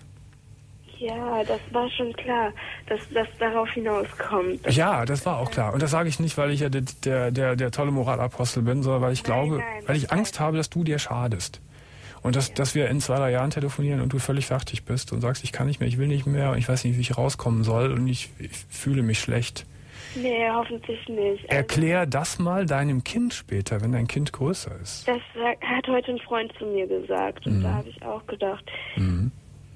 Ja, das war schon klar, dass das darauf hinauskommt. Ja, das war auch klar. Und das sage ich nicht, weil ich ja der, der, der, der tolle Moralapostel bin, sondern weil ich nein, glaube, nein, weil ich Angst habe, dass du dir schadest. Und dass, ja. dass wir in zwei, drei Jahren telefonieren und du völlig fertig bist und sagst, ich kann nicht mehr, ich will nicht mehr und ich weiß nicht, wie ich rauskommen soll und ich, ich fühle mich schlecht. Nee, hoffentlich nicht. Also, erklär das mal deinem Kind später, wenn dein Kind größer ist. Das hat heute ein Freund zu mir gesagt und mhm. da habe ich auch gedacht, mhm.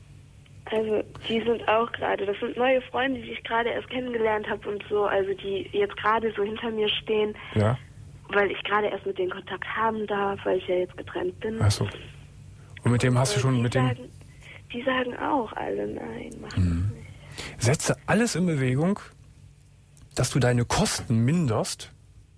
also die sind auch gerade, das sind neue Freunde, die ich gerade erst kennengelernt habe und so, also die jetzt gerade so hinter mir stehen, ja. weil ich gerade erst mit denen Kontakt haben darf, weil ich ja jetzt getrennt bin. Ach so. Und mit dem hast du schon, die mit sagen, dem... Die sagen auch alle, nein, mach mhm. das nicht. Setze alles in Bewegung, dass du deine Kosten minderst.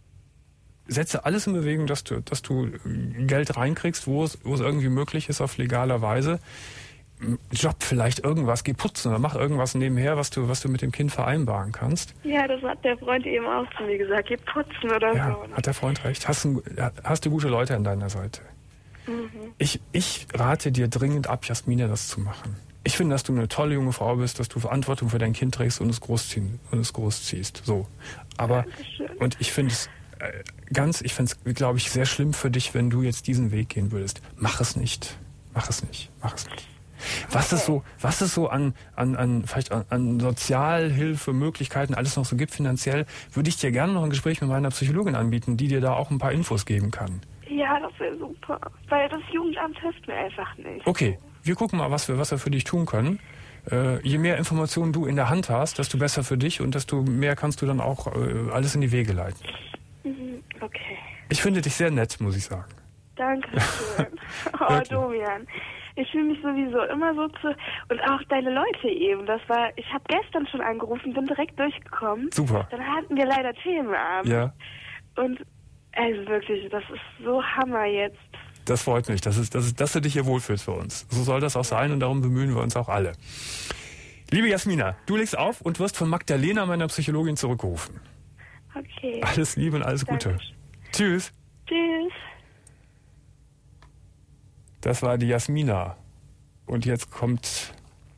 Setze alles in Bewegung, dass du, dass du Geld reinkriegst, wo es, wo es irgendwie möglich ist, auf legaler Weise. Job vielleicht irgendwas, geh putzen oder mach irgendwas nebenher, was du, was du mit dem Kind vereinbaren kannst. Ja, das hat der Freund eben auch zu mir gesagt, geh putzen oder ja, so. Hat der Freund recht. Hast du, hast du gute Leute an deiner Seite? Mhm. Ich, ich rate dir dringend ab, Jasmina, das zu machen. Ich finde, dass du eine tolle junge Frau bist, dass du Verantwortung für dein Kind trägst und es großziehen, und es großziehst. So. Aber, Dankeschön. und ich finde es äh, ganz, ich finde es, glaube ich, sehr schlimm für dich, wenn du jetzt diesen Weg gehen würdest. Mach es nicht. Mach es nicht. Mach es nicht. Was es so, was es so an, an, an, vielleicht an, an Sozialhilfemöglichkeiten alles noch so gibt finanziell, würde ich dir gerne noch ein Gespräch mit meiner Psychologin anbieten, die dir da auch ein paar Infos geben kann. Ja, das wäre super, weil das Jugendamt hilft mir einfach nicht. Okay, wir gucken mal, was wir, was wir für dich tun können. Äh, je mehr Informationen du in der Hand hast, desto besser für dich und desto mehr kannst du dann auch äh, alles in die Wege leiten. Mhm, okay. Ich finde dich sehr nett, muss ich sagen. Dankeschön. Oh, Domian. Ich fühle mich sowieso immer so zu... Und auch deine Leute eben, das war... Ich habe gestern schon angerufen, bin direkt durchgekommen. Super. Dann hatten wir leider Themenabend. Ja. Und also wirklich, das ist so Hammer jetzt. Das freut mich, dass, es, dass, es, dass du dich hier wohlfühlst für uns. So soll das auch sein und darum bemühen wir uns auch alle. Liebe Jasmina, du legst auf und wirst von Magdalena, meiner Psychologin, zurückgerufen. Okay. Alles Liebe und alles Gute. Dankeschön. Tschüss. Tschüss. Das war die Jasmina. Und jetzt kommt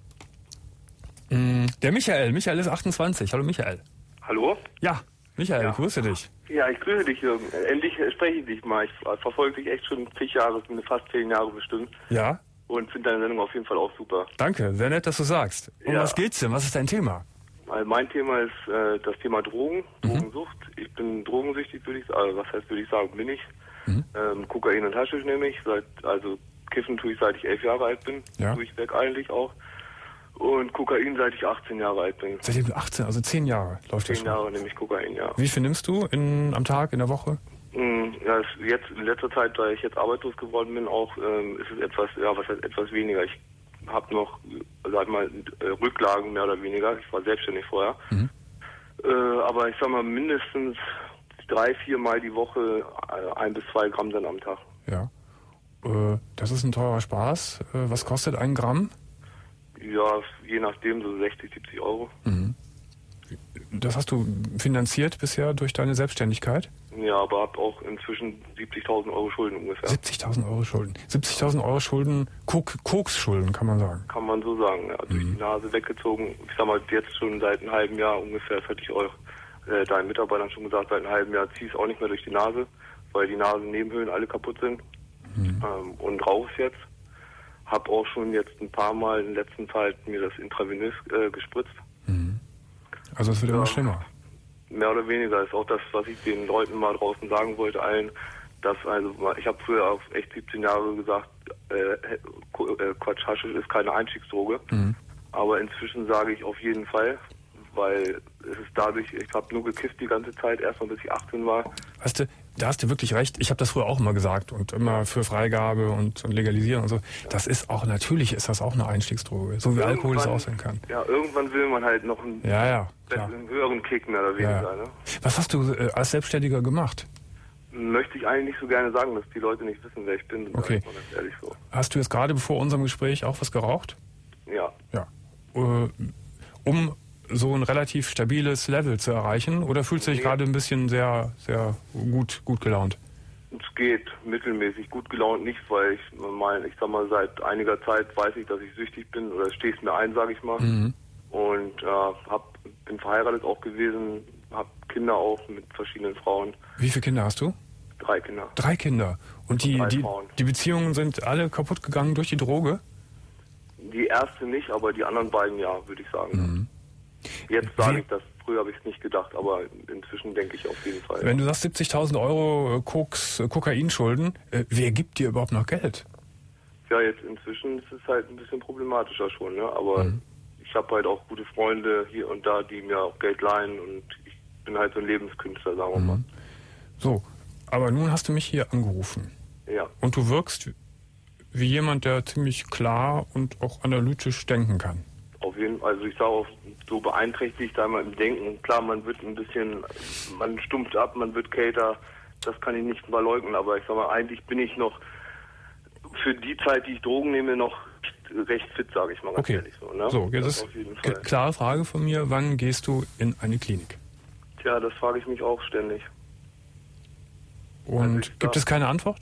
mh, der Michael. Michael ist achtundzwanzig. Hallo Michael. Hallo? Ja, Michael, Ja. grüße dich. Ja, ich grüße dich, Jürgen. Endlich spreche ich dich mal. Ich verfolge dich echt schon zig Jahre, fast zehn Jahre bestimmt. Ja, Und finde deine Sendung auf jeden Fall auch super. danke. Sehr nett, dass du sagst. Um Ja. was geht's denn? Was ist dein Thema? Also mein Thema ist äh, das Thema Drogen, Drogensucht. Ich bin drogensüchtig, würde ich sagen. Also, was heißt, würde ich sagen, bin ich. Mhm. Ähm, Kokain und Haschisch nehme ich. Seit, also Kiffen tue ich, seit ich elf Jahre alt bin. Ja. Durchweg eigentlich auch. Und Kokain, seit ich achtzehn Jahre alt bin. Seitdem du achtzehn, also zehn Jahre läuft das Zehn schon. Jahre nehme ich Kokain, ja. Wie viel nimmst du in, am Tag, in der Woche? Mm, Ja, es- jetzt in letzter Zeit, da ich jetzt arbeitslos geworden bin, auch ähm, ist es etwas, ja, was heißt etwas weniger. Ich habe noch, sag mal, äh, Rücklagen mehr oder weniger. Ich war selbstständig vorher. Mhm. Äh, aber ich sag mal, mindestens drei, vier Mal die Woche äh, ein bis zwei Gramm dann am Tag. Ja. Äh, das ist ein teurer Spaß. Äh, was kostet ein Gramm? Ja, je nachdem, so sechzig, siebzig Euro. Mhm. Das hast du finanziert bisher durch deine Selbstständigkeit? Ja, aber hab auch inzwischen siebzigtausend Euro Schulden ungefähr. siebzigtausend Euro Schulden. siebzigtausend Euro Schulden, Kok Koksschulden, kann man sagen. Kann man so sagen, ja. Durch Mhm. die Nase weggezogen. Ich sag mal, jetzt schon seit einem halben Jahr ungefähr, das hatte ich auch äh, deinen Mitarbeitern schon gesagt, seit einem halben Jahr ziehe ich es auch nicht mehr durch die Nase, weil die Nasennebenhöhlen alle kaputt sind. Mhm. Ähm, und rauche es jetzt. Hab auch schon jetzt ein paar Mal in letzter Zeit mir das intravenös äh, gespritzt. Mhm. Also es wird Ja. immer schlimmer. Mehr oder weniger ist auch das, was ich den Leuten mal draußen sagen wollte, allen, dass also ich habe früher auf echt siebzehn Jahre gesagt, äh, Ko- äh, Quatsch, Haschisch ist keine Einstiegsdroge. Mhm. Aber inzwischen sage ich auf jeden Fall, weil es ist dadurch, ich habe nur gekifft die ganze Zeit, erstmal bis ich achtzehn war. Weißt du, da hast du wirklich recht. Ich habe das früher auch immer gesagt und immer für Freigabe und, und Legalisieren und so. Das ist auch, natürlich ist das auch eine Einstiegsdroge. So wie Alkohol es Irgendwann- aussehen kann. Ja, irgendwann will man halt noch einen, Ja, ja, klar. besseren, höheren Kick mehr oder Ja, weniger. ja. Ne? Was hast du äh, als Selbstständiger gemacht? Möchte ich eigentlich nicht so gerne sagen, dass die Leute nicht wissen, wer ich bin. Okay. Sag ich mal ganz ehrlich so. Hast du jetzt gerade vor unserem Gespräch auch was geraucht? Ja. Ja. Äh, um so ein relativ stabiles Level zu erreichen? Oder fühlst du dich Nee. gerade ein bisschen sehr, sehr gut, gut gelaunt? Es geht mittelmäßig, gut gelaunt nicht, weil ich mal, ich sag mal, seit einiger Zeit weiß ich, dass ich süchtig bin oder stehe es mir ein, sage ich mal. Mhm. Und äh, hab, bin verheiratet auch gewesen, habe Kinder auch mit verschiedenen Frauen, Wie viele Kinder hast du? drei Kinder. Drei Kinder. Und die, drei die, Frauen. die Beziehungen sind alle kaputt gegangen durch die Droge? Die erste nicht, aber die anderen beiden ja, würde ich sagen. Mhm. Jetzt Wie- sage ich das, früher habe ich es nicht gedacht, aber inzwischen denke ich auf jeden Fall. Wenn du sagst siebzigtausend Euro äh, Koks, äh, Kokainschulden, äh, wer gibt dir überhaupt noch Geld? Ja, jetzt inzwischen ist es halt ein bisschen problematischer schon, ne? Aber Mhm. ich habe halt auch gute Freunde hier und da, die mir auch Geld leihen und ich bin halt so ein Lebenskünstler, sagen wir mal. Mhm. So, aber nun hast du mich hier angerufen. Ja. Und du wirkst wie jemand, der ziemlich klar und auch analytisch denken kann. Auf jeden Fall, also ich sage auch, so beeinträchtigt einmal im Denken. Klar, man wird ein bisschen, man stumpft ab, man wird kälter, das kann ich nicht verleugnen, aber ich sag mal, eigentlich bin ich noch für die Zeit, die ich Drogen nehme, noch recht fit, sage ich mal ganz Okay, ehrlich so. Ne? so, jetzt das ist auf jeden k- Fall. klare Frage von mir, wann gehst du in eine Klinik? Tja, das frage ich mich auch ständig. Und Also ich gibt sag- es keine Antwort?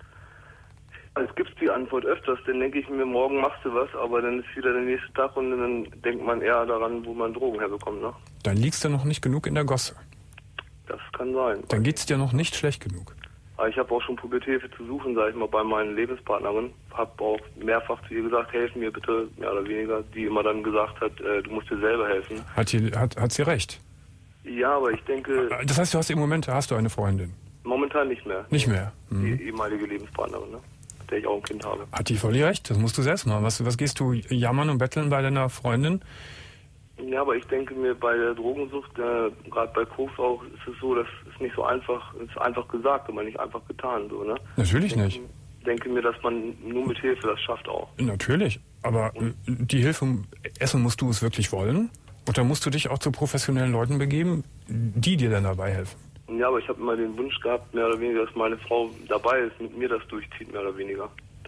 Es gibt die Antwort öfters, dann denke ich mir, morgen machst du was, aber dann ist wieder der nächste Tag und dann denkt man eher daran, wo man Drogen herbekommt, ne? Dann liegst du noch nicht genug in der Gosse. Das kann sein. Dann geht's dir noch nicht schlecht genug. Aber ich habe auch schon probiert, Hilfe zu suchen, sage ich mal, bei meinen Lebenspartnerin. Habe auch mehrfach zu ihr gesagt, helf mir bitte, mehr oder weniger. Die immer dann gesagt hat, äh, du musst dir selber helfen. Hat, die, hat, hat sie recht? Ja, aber ich denke, Das heißt, du hast im Moment hast du eine Freundin? momentan nicht mehr. Nicht mehr? Mhm. Die ehemalige Lebenspartnerin, ne? Mit der ich auch ein Kind habe. Hat die völlig recht? Das musst du selbst machen. Was, was gehst du jammern und betteln bei deiner Freundin? Ja, aber ich denke mir, bei der Drogensucht, äh, gerade bei Koks auch, ist es so, dass es nicht so einfach, es ist einfach gesagt, aber nicht einfach getan, so, ne? Natürlich Ich nicht. denke, denke mir, dass man nur mit Hilfe das schafft auch. Natürlich. Aber äh, die Hilfe, essen musst du es wirklich wollen. Und dann musst du dich auch zu professionellen Leuten begeben, die dir dann dabei helfen. Ja, aber ich habe immer den Wunsch gehabt, mehr oder weniger, dass meine Frau dabei ist, mit mir das durchzieht, mehr oder weniger.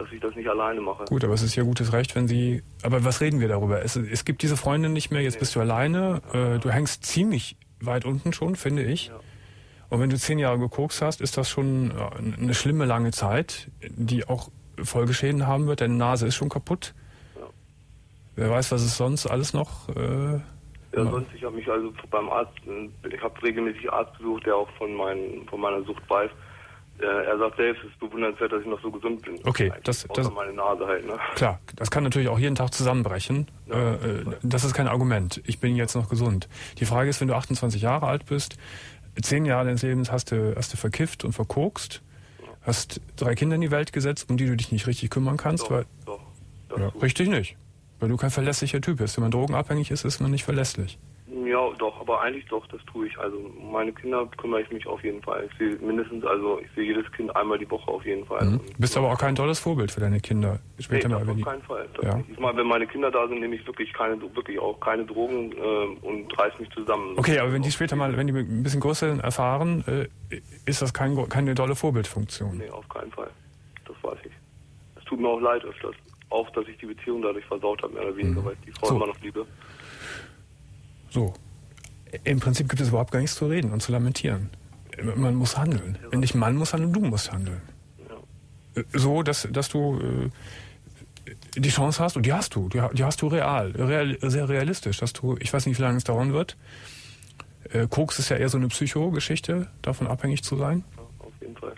dass ich das nicht alleine mache. Gut, aber es ist ja gutes Recht, wenn Sie... Aber was reden wir darüber? Es, es gibt diese Freundin nicht mehr, jetzt nee. bist du alleine. Äh, du hängst ziemlich weit unten schon, finde ich. Ja. Und wenn du zehn Jahre gekokst hast, ist das schon eine schlimme, lange Zeit, die auch Folgeschäden haben wird. Deine Nase ist schon kaputt. Ja. Wer weiß, was es sonst alles noch... Äh, ja, sonst, ich habe mich also beim Arzt, ich habe regelmäßig Arzt besucht, der auch von, mein, von meiner Sucht weiß. Er sagt selbst, es ist bewundernswert, dass ich noch so gesund bin. Okay, das, das meine Nase halt, ne? Klar, das kann natürlich auch jeden Tag zusammenbrechen. Ja, äh, das ist kein Argument. Ich bin jetzt noch gesund. Die Frage ist, wenn du achtundzwanzig Jahre alt bist, zehn Jahre deines Lebens hast du, hast du verkifft und verkokst, ja. hast drei Kinder in die Welt gesetzt, um die du dich nicht richtig kümmern kannst. Doch, weil, doch, ja, richtig nicht. Weil du kein verlässlicher Typ bist. Wenn man drogenabhängig ist, ist man nicht verlässlich. Ja, doch, aber eigentlich doch, das tue ich. Also um meine Kinder kümmere ich mich auf jeden Fall. Ich sehe mindestens, also ich sehe jedes Kind einmal die Woche auf jeden Fall. Mhm. Bist aber auch kein tolles Vorbild für deine Kinder. Später nee, mal, auf keinen Fall. Ja. Ich meine, wenn meine Kinder da sind, nehme ich wirklich keine, wirklich auch keine Drogen äh, und reiß mich zusammen. Okay, aber wenn die später mal, wenn die ein bisschen größer erfahren, äh, ist das kein, keine tolle Vorbildfunktion. Nee, auf keinen Fall. Das weiß ich. Es tut mir auch leid öfters. Auch, dass ich die Beziehung dadurch versaut habe, mehr oder weniger, mhm. weil ich die Frau so. immer noch liebe. So. Im Prinzip gibt es überhaupt gar nichts zu reden und zu lamentieren. Man muss handeln. Ja. Nicht man muss handeln, du musst handeln. Ja. So, dass, dass du äh, die Chance hast, und die hast du, die, die hast du real, real, sehr realistisch, dass du, ich weiß nicht, wie lange es dauern wird. Äh, Koks ist ja eher so eine Psycho-Geschichte, davon abhängig zu sein. Ja, auf jeden Fall.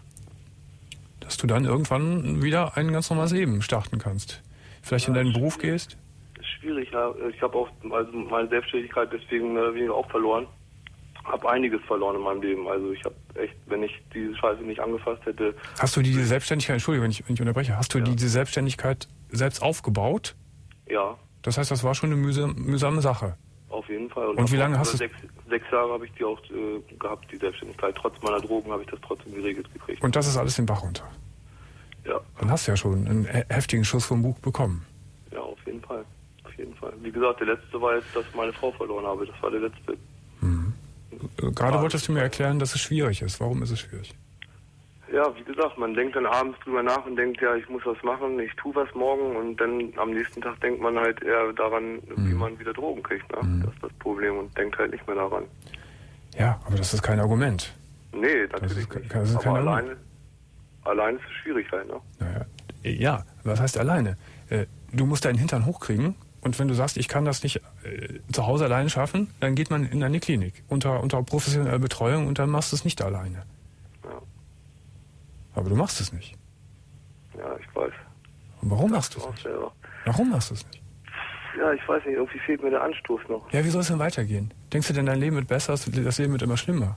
Dass du dann irgendwann wieder ein ganz normales Leben starten kannst. Vielleicht ja, in deinen Beruf gehst. Schwierig, ja. Ich habe auch also meine Selbstständigkeit deswegen äh, auch verloren. Habe einiges verloren in meinem Leben. Also ich habe echt, wenn ich diese Scheiße nicht angefasst hätte... Hast du diese Selbstständigkeit, Entschuldigung, wenn ich, wenn ich unterbreche, hast du ja. diese Selbstständigkeit selbst aufgebaut? Ja. Das heißt, das war schon eine mühsam, mühsame Sache? Auf jeden Fall. Und, Und wie lange hast du... Sechs, sechs Jahre habe ich die auch äh, gehabt, die Selbstständigkeit. Trotz meiner Drogen habe ich das trotzdem geregelt gekriegt. Und das ist alles den Bach runter? Ja. Dann hast du ja schon einen heftigen Schuss vom Bug bekommen. Ja, auf jeden Fall. Auf jeden Fall. Wie gesagt, der letzte war jetzt, dass ich meine Frau verloren habe. Das war der letzte. Mhm. Gerade wolltest du mir erklären, dass es schwierig ist. Warum ist es schwierig? Ja, wie gesagt, man denkt dann abends drüber nach und denkt, ja, ich muss was machen, ich tue was morgen und dann am nächsten Tag denkt man halt eher daran, mhm. wie man wieder Drogen kriegt. Ne? Mhm. Das ist das Problem und denkt halt nicht mehr daran. Ja, aber das ist kein Argument. Nee, natürlich das ist, nicht. Das ist aber alleine, alleine ist es schwierig halt, ne? Naja. Ja, was heißt alleine? Du musst deinen Hintern hochkriegen und wenn du sagst, ich kann das nicht äh, zu Hause alleine schaffen, dann geht man in eine Klinik unter, unter professioneller Betreuung und dann machst du es nicht alleine. Ja. Aber du machst es nicht. Ja, ich weiß. Und warum machst du es nicht? Selber. Warum machst du es nicht? Ja, ich weiß nicht, irgendwie fehlt mir der Anstoß noch. Ja, wie soll es denn weitergehen? Denkst du denn, dein Leben wird besser, das Leben wird immer schlimmer?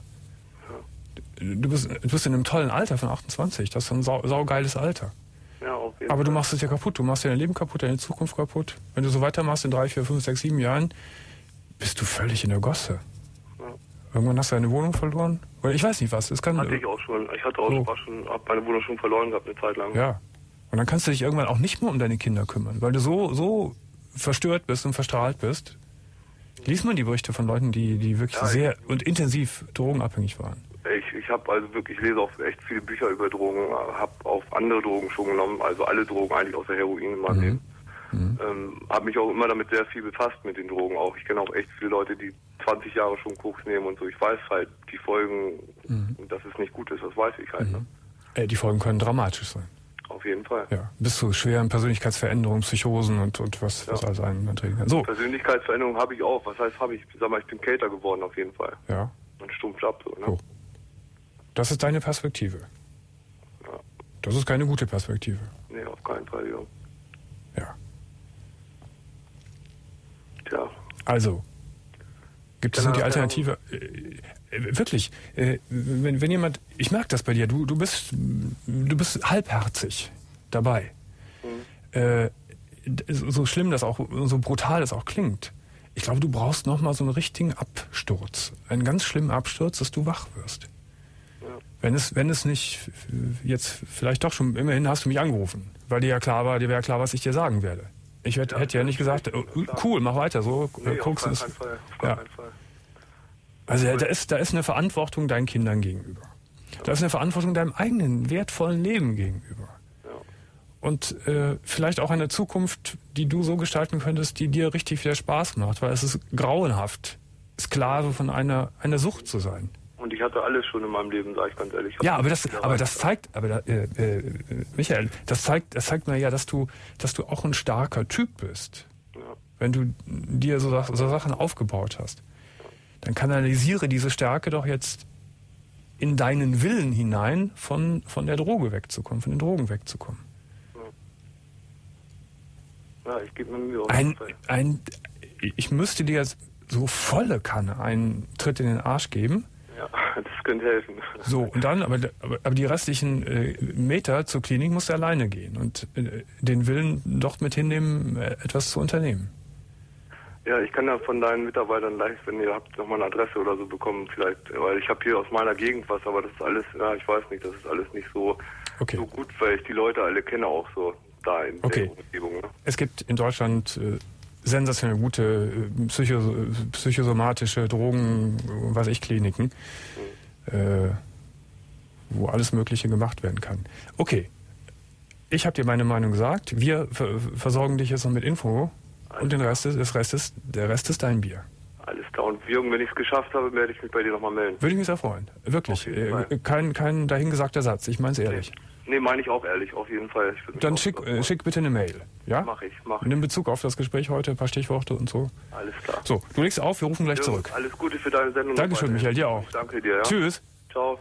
Ja. Du bist, du bist in einem tollen Alter von achtundzwanzig, das ist ein sau, saugeiles Alter. Ja, auf jeden Aber Fall. du machst es ja kaputt, du machst dein Leben kaputt, deine Zukunft kaputt. Wenn du so weitermachst in drei, vier, fünf, sechs, sieben Jahren, bist du völlig in der Gosse. Ja. Irgendwann hast du deine Wohnung verloren. Oder ich weiß nicht was. Es kann, hatte ich auch schon. Ich hatte auch so. schon, hab meine Wohnung schon verloren gehabt eine Zeit lang. Ja. Und dann kannst du dich irgendwann auch nicht mehr um deine Kinder kümmern, weil du so, so verstört bist und verstrahlt bist. Liest man die Berichte von Leuten, die, die wirklich ja, sehr und intensiv drogenabhängig waren? Ich, ich habe also wirklich, ich lese auch echt viele Bücher über Drogen, habe auch andere Drogen schon genommen, also alle Drogen eigentlich außer Heroin in meinem mhm. Leben. Mhm. Ähm, habe mich auch immer damit sehr viel befasst mit den Drogen auch. Ich kenne auch echt viele Leute, die zwanzig Jahre schon Koks nehmen und so. Ich weiß halt die Folgen, mhm. dass es nicht gut ist, das weiß ich halt. Mhm. Ne? Äh, die Folgen können dramatisch sein. Auf jeden Fall. Ja, bis zu schweren Persönlichkeitsveränderungen, Psychosen und, und was, ja. was alles einen antreten kann. So. Persönlichkeitsveränderungen habe ich auch. Was heißt habe ich? Ich sag mal, ich bin Cater geworden auf jeden Fall. Ja. Man stumpft ab so, ne? So. Das ist deine Perspektive. Ja. Das ist keine gute Perspektive. Nee, auf keinen Fall, ja. Ja. Tja. Also, gibt es genau, nur die Alternative? Äh, äh, wirklich, äh, wenn, wenn jemand, ich merke das bei dir, du, du bist, du bist halbherzig dabei. Mhm. Äh, so schlimm das auch, so brutal das auch klingt. Ich glaube, du brauchst nochmal so einen richtigen Absturz. Einen ganz schlimmen Absturz, dass du wach wirst. Ja. Wenn es, wenn es nicht jetzt vielleicht doch schon, immerhin hast du mich angerufen, weil dir ja klar war, dir wäre klar, was ich dir sagen werde. Ich hätte, ja, hätte ja nicht gesagt, oh, cool, mach weiter, so, nee, Koksen ist. Fall, ja. Fall. Also da ist, da ist eine Verantwortung deinen Kindern gegenüber. Ja. Da ist eine Verantwortung deinem eigenen wertvollen Leben gegenüber. Ja. und äh, vielleicht auch eine Zukunft, die du so gestalten könntest, die dir richtig viel Spaß macht, weil es ist grauenhaft, Sklave von einer, einer Sucht zu sein. Und ich hatte alles schon in meinem Leben, sage ich ganz ehrlich. Ja, aber das, aber das zeigt, aber da, äh, äh, Michael, das zeigt, das zeigt mir ja, dass du, dass du auch ein starker Typ bist. Ja. Wenn du dir so, so Sachen aufgebaut hast, dann kanalisiere diese Stärke doch jetzt in deinen Willen hinein, von, von der Droge wegzukommen, von den Drogen wegzukommen. Ja, ich gebe mir Mühe. Auf Ein, jeden Fall. ein, ich müsste dir so volle Kanne einen Tritt in den Arsch geben. Ja, das könnte helfen. So, und dann, aber, aber, aber die restlichen äh, Meter zur Klinik musst du alleine gehen und äh, den Willen doch mit hinnehmen, äh, etwas zu unternehmen. Ja, ich kann ja von deinen Mitarbeitern leicht, wenn ihr habt, nochmal eine Adresse oder so bekommen, vielleicht, weil ich habe hier aus meiner Gegend was, aber das ist alles, ja, ich weiß nicht, das ist alles nicht so, Okay. so gut, weil ich die Leute alle kenne auch so da in Okay. der Umgebung. Ne? Es gibt in Deutschland äh, sensationell gute äh, psycho, psychosomatische Drogen, äh, was ich, Kliniken, äh, wo alles Mögliche gemacht werden kann. Okay, ich habe dir meine Meinung gesagt. Wir ver versorgen dich jetzt noch mit Info und den Rest ist, das Rest ist, der Rest ist dein Bier. Alles klar. Und Jürgen, wenn ich es geschafft habe, werde ich mich bei dir nochmal melden. Würde ich mich sehr freuen. Wirklich. Auf jeden Fall. Äh, kein, kein dahingesagter Satz. Ich meine es ehrlich. Nee, meine ich auch ehrlich, auf jeden Fall. Ich würd mich Dann auch schick, freuen. äh, schick bitte eine Mail. Ja? Mach ich, mach ich. Nimm Bezug auf das Gespräch heute, ein paar Stichworte und so. Alles klar. So, du legst auf, wir rufen gleich Jürgen, zurück. alles Gute für deine Sendung. Dankeschön, Michael, dir auch. Ich danke dir, ja. Tschüss. Ciao.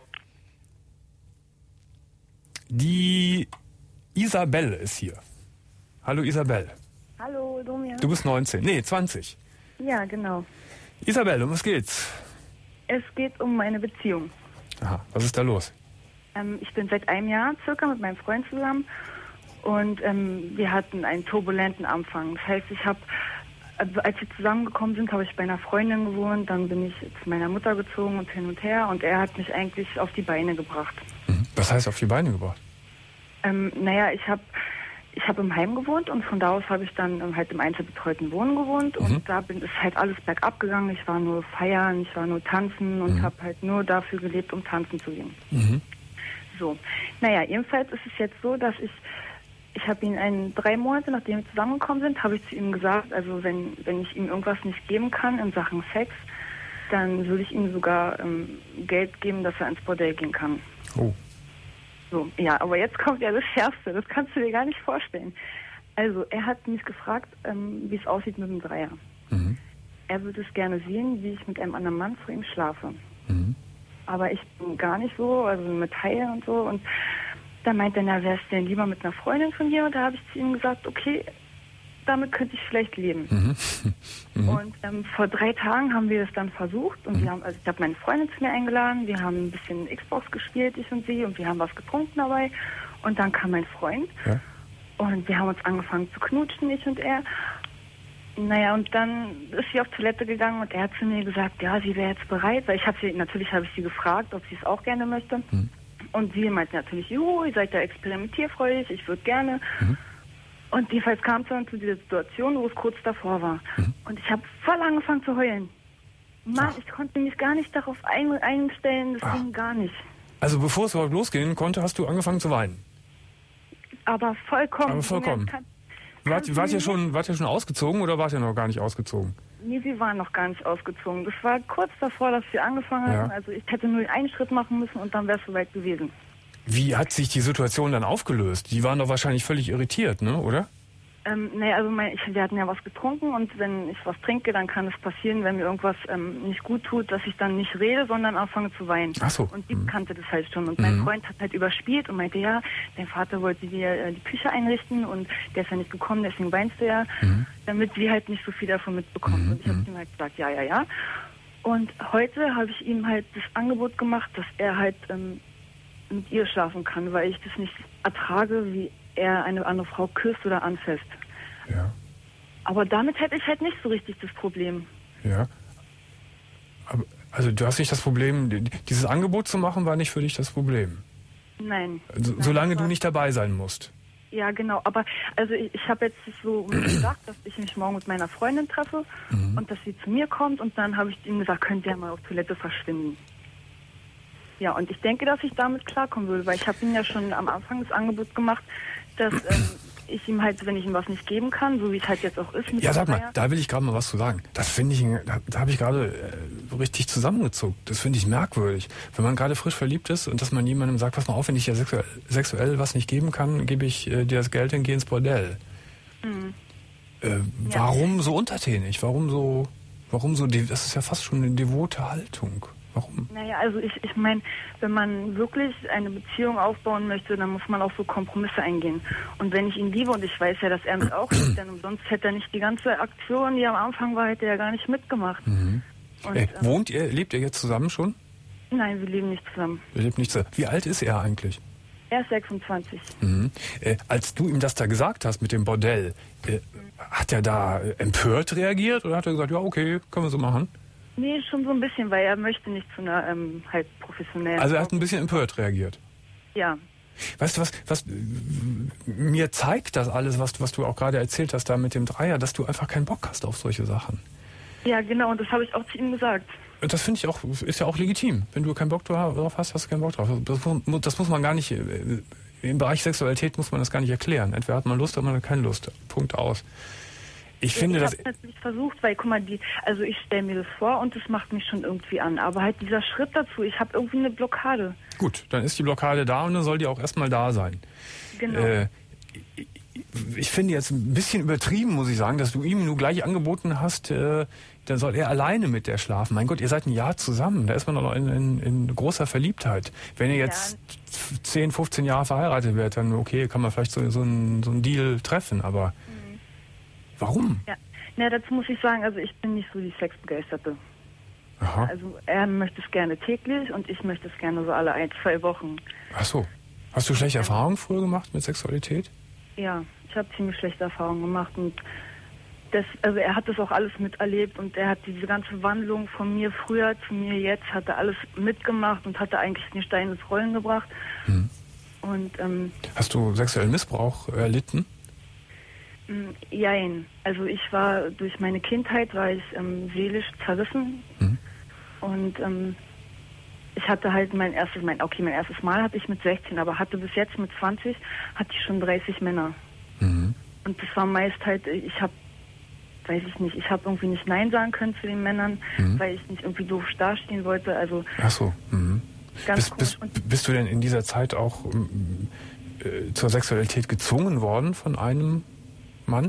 Die Isabelle ist hier. Hallo Isabelle. Hallo, Domian. Du bist neunzehn. Nee, zwanzig. Ja, genau. Isabelle, um was geht's? Es geht um meine Beziehung. Aha, was ist da los? Ähm, ich bin seit einem Jahr circa mit meinem Freund zusammen und ähm, wir hatten einen turbulenten Anfang. Das heißt, ich habe, also als wir zusammengekommen sind, habe ich bei einer Freundin gewohnt, dann bin ich zu meiner Mutter gezogen und hin und her und er hat mich eigentlich auf die Beine gebracht. Mhm. Was heißt auf die Beine gebracht? Ähm, naja, ich habe ich hab im Heim gewohnt und von da aus habe ich dann ähm, halt im einzelbetreuten Wohnen gewohnt und Mhm. da bin, ist halt alles bergab gegangen. Ich war nur feiern, ich war nur tanzen und Mhm. habe halt nur dafür gelebt, um tanzen zu gehen. Mhm. So, naja, jedenfalls ist es jetzt so, dass ich, ich habe ihn ein, drei Monate, nachdem wir zusammengekommen sind, habe ich zu ihm gesagt, also wenn, wenn ich ihm irgendwas nicht geben kann in Sachen Sex, dann würde ich ihm sogar ähm, Geld geben, dass er ins Bordell gehen kann. Oh. So, ja, aber jetzt kommt ja das Schärfste, das kannst du dir gar nicht vorstellen. Also, er hat mich gefragt, ähm, wie es aussieht mit dem Dreier. Mhm. Er würde es gerne sehen, wie ich mit einem anderen Mann vor ihm schlafe. Mhm. Aber ich bin gar nicht so, also mit Haie und so. Und dann meint er, na, wär's denn lieber mit einer Freundin von dir? Und da habe ich zu ihm gesagt, okay, damit könnte ich vielleicht leben. Mhm. Mhm. Und ähm, vor drei Tagen haben wir das dann versucht. Und Mhm. wir haben, also ich habe meine Freundin zu mir eingeladen. Wir haben ein bisschen Xbox gespielt, ich und sie. Und wir haben was getrunken dabei. Und dann kam mein Freund. Ja. Und wir haben uns angefangen zu knutschen, ich und er. Naja, und dann ist sie auf Toilette gegangen und er hat zu mir gesagt, ja, sie wäre jetzt bereit, weil ich habe sie, natürlich habe ich sie gefragt, ob sie es auch gerne möchte. Mhm. Und sie meinte natürlich, juhu, ihr seid ja experimentierfreudig, ich würde gerne. Mhm. Und jedenfalls kam es dann zu dieser Situation, wo es kurz davor war. Mhm. Und ich habe voll angefangen zu heulen. Mann, ich konnte mich gar nicht darauf ein, einstellen, das Ach. ging gar nicht. Also bevor es überhaupt losgehen konnte, hast du angefangen zu weinen. Aber vollkommen. Aber vollkommen. Kann, Wart, wart, ihr schon, wart ihr schon ausgezogen oder wart ihr noch gar nicht ausgezogen? Nee, wir waren noch gar nicht ausgezogen. Das war kurz davor, dass wir angefangen Ja. haben. Also ich hätte nur einen Schritt machen müssen und dann wäre es soweit gewesen. Wie hat sich die Situation dann aufgelöst? Die waren doch wahrscheinlich völlig irritiert, ne, oder? Ähm, nee, also mein, ich, wir hatten ja was getrunken und wenn ich was trinke, dann kann es passieren, wenn mir irgendwas ähm, nicht gut tut, dass ich dann nicht rede, sondern anfange zu weinen. Ach so. Und die Mhm. kannte das halt schon. Und mein Mhm. Freund hat halt überspielt und meinte, ja, dein Vater wollte dir äh, die Küche einrichten und der ist ja nicht gekommen, deswegen weinst du ja, Mhm. damit wir halt nicht so viel davon mitbekommen. Mhm. Und ich habe Mhm. ihm halt gesagt, ja, ja, ja. Und heute habe ich ihm halt das Angebot gemacht, dass er halt ähm, mit ihr schlafen kann, weil ich das nicht ertrage, wie er eine andere Frau küsst oder anfasst. Ja. Aber damit hätte ich halt nicht so richtig das Problem. Ja. Aber, also du hast nicht das Problem, die- dieses Angebot zu machen, war nicht für dich das Problem. Nein. Also, Nein, solange das du war- nicht dabei sein musst. Ja, genau. Aber also ich, ich habe jetzt so gesagt, dass ich mich morgen mit meiner Freundin treffe Mhm. und dass sie zu mir kommt. Und dann habe ich ihm gesagt, könnt ihr mal auf Toilette verschwinden. Ja, und ich denke, dass ich damit klarkommen würde, weil ich habe ihm ja schon am Anfang das Angebot gemacht, dass ähm, ich ihm halt, wenn ich ihm was nicht geben kann, so wie es halt jetzt auch ist. Mit Ja, sag mal, Dreier. da will ich gerade mal was zu sagen. Das finde ich, da, da habe ich gerade äh, richtig zusammengezuckt. Das finde ich merkwürdig. Wenn man gerade frisch verliebt ist und dass man jemandem sagt, pass mal auf, wenn ich dir sexuell, sexuell was nicht geben kann, gebe ich äh, dir das Geld und geh ins Bordell. Mhm. Äh, Ja. Warum so untertänig? Warum so, warum so, de- das ist ja fast schon eine devote Haltung. Warum? Naja, also ich, ich meine, wenn man wirklich eine Beziehung aufbauen möchte, dann muss man auch so Kompromisse eingehen. Und wenn ich ihn liebe und ich weiß ja, dass er mich auch liebt, denn sonst hätte er nicht die ganze Aktion, die am Anfang war, hätte er gar nicht mitgemacht. Mhm. Und, Äh, ähm, wohnt ihr, lebt ihr jetzt zusammen schon? nein, wir leben nicht zusammen. Ihr lebt nicht zusammen. Wie alt ist er eigentlich? Er ist sechsundzwanzig. Mhm. Äh, als du ihm das da gesagt hast mit dem Bordell, äh, hat er da äh, empört reagiert oder hat er gesagt, ja okay, können wir so machen? Nee, schon so ein bisschen, weil er möchte nicht zu einer ähm, halt professionellen... Also er hat ein bisschen empört reagiert. Ja. Weißt du was, was äh, mir zeigt das alles, was, was du auch gerade erzählt hast da mit dem Dreier, dass du einfach keinen Bock hast auf solche Sachen. Ja, genau, und das habe ich auch zu ihm gesagt. Und das finde ich auch, ist ja auch legitim. Wenn du keinen Bock drauf hast, hast du keinen Bock drauf. Das, mu- das muss man gar nicht, äh, im Bereich Sexualität muss man das gar nicht erklären. Entweder hat man Lust oder man hat keine Lust. Punkt aus. Ich finde, ich dass... habe natürlich versucht, weil, guck mal, die, also ich stelle mir das vor und das macht mich schon irgendwie an. Aber halt dieser Schritt dazu, ich habe irgendwie eine Blockade. Gut, dann ist die Blockade da und dann soll die auch erstmal da sein. Genau. Äh, ich, ich finde jetzt ein bisschen übertrieben, muss ich sagen, dass du ihm nur gleich angeboten hast, äh, dann soll er alleine mit der schlafen. Mein Gott, ihr seid ein Jahr zusammen, da ist man doch noch in, in, in großer Verliebtheit. Wenn ihr jetzt ja. zehn, fünfzehn Jahre verheiratet werdet, dann okay, kann man vielleicht so, so, einen, so einen Deal treffen, aber mhm. warum? Ja. Na, dazu muss ich sagen, also ich bin nicht so die Sexbegeisterte. Aha. Also er möchte es gerne täglich und ich möchte es gerne so alle ein, zwei Wochen. Ach so. Hast du schlechte Erfahrungen früher gemacht mit Sexualität? Ja, ich habe ziemlich schlechte Erfahrungen gemacht und das, also er hat das auch alles miterlebt und er hat diese ganze Wandlung von mir früher zu mir jetzt, hat er alles mitgemacht und hatte eigentlich den Stein ins Rollen gebracht. Hm. Und ähm, hast du sexuellen Missbrauch erlitten? Jein. Also ich war, durch meine Kindheit war ich ähm, seelisch zerrissen. Mhm. Und ähm, ich hatte halt mein erstes, mein, okay, mein erstes Mal hatte ich mit sechzehn, aber hatte bis jetzt mit zwanzig, hatte ich schon dreißig Männer. Mhm. Und das war meist halt, ich habe, weiß ich nicht, ich habe irgendwie nicht Nein sagen können zu den Männern, mhm. weil ich nicht irgendwie doof dastehen wollte. Also ach so. Mhm. Ganz bist, bist, bist du denn in dieser Zeit auch äh, zur Sexualität gezwungen worden von einem Mann?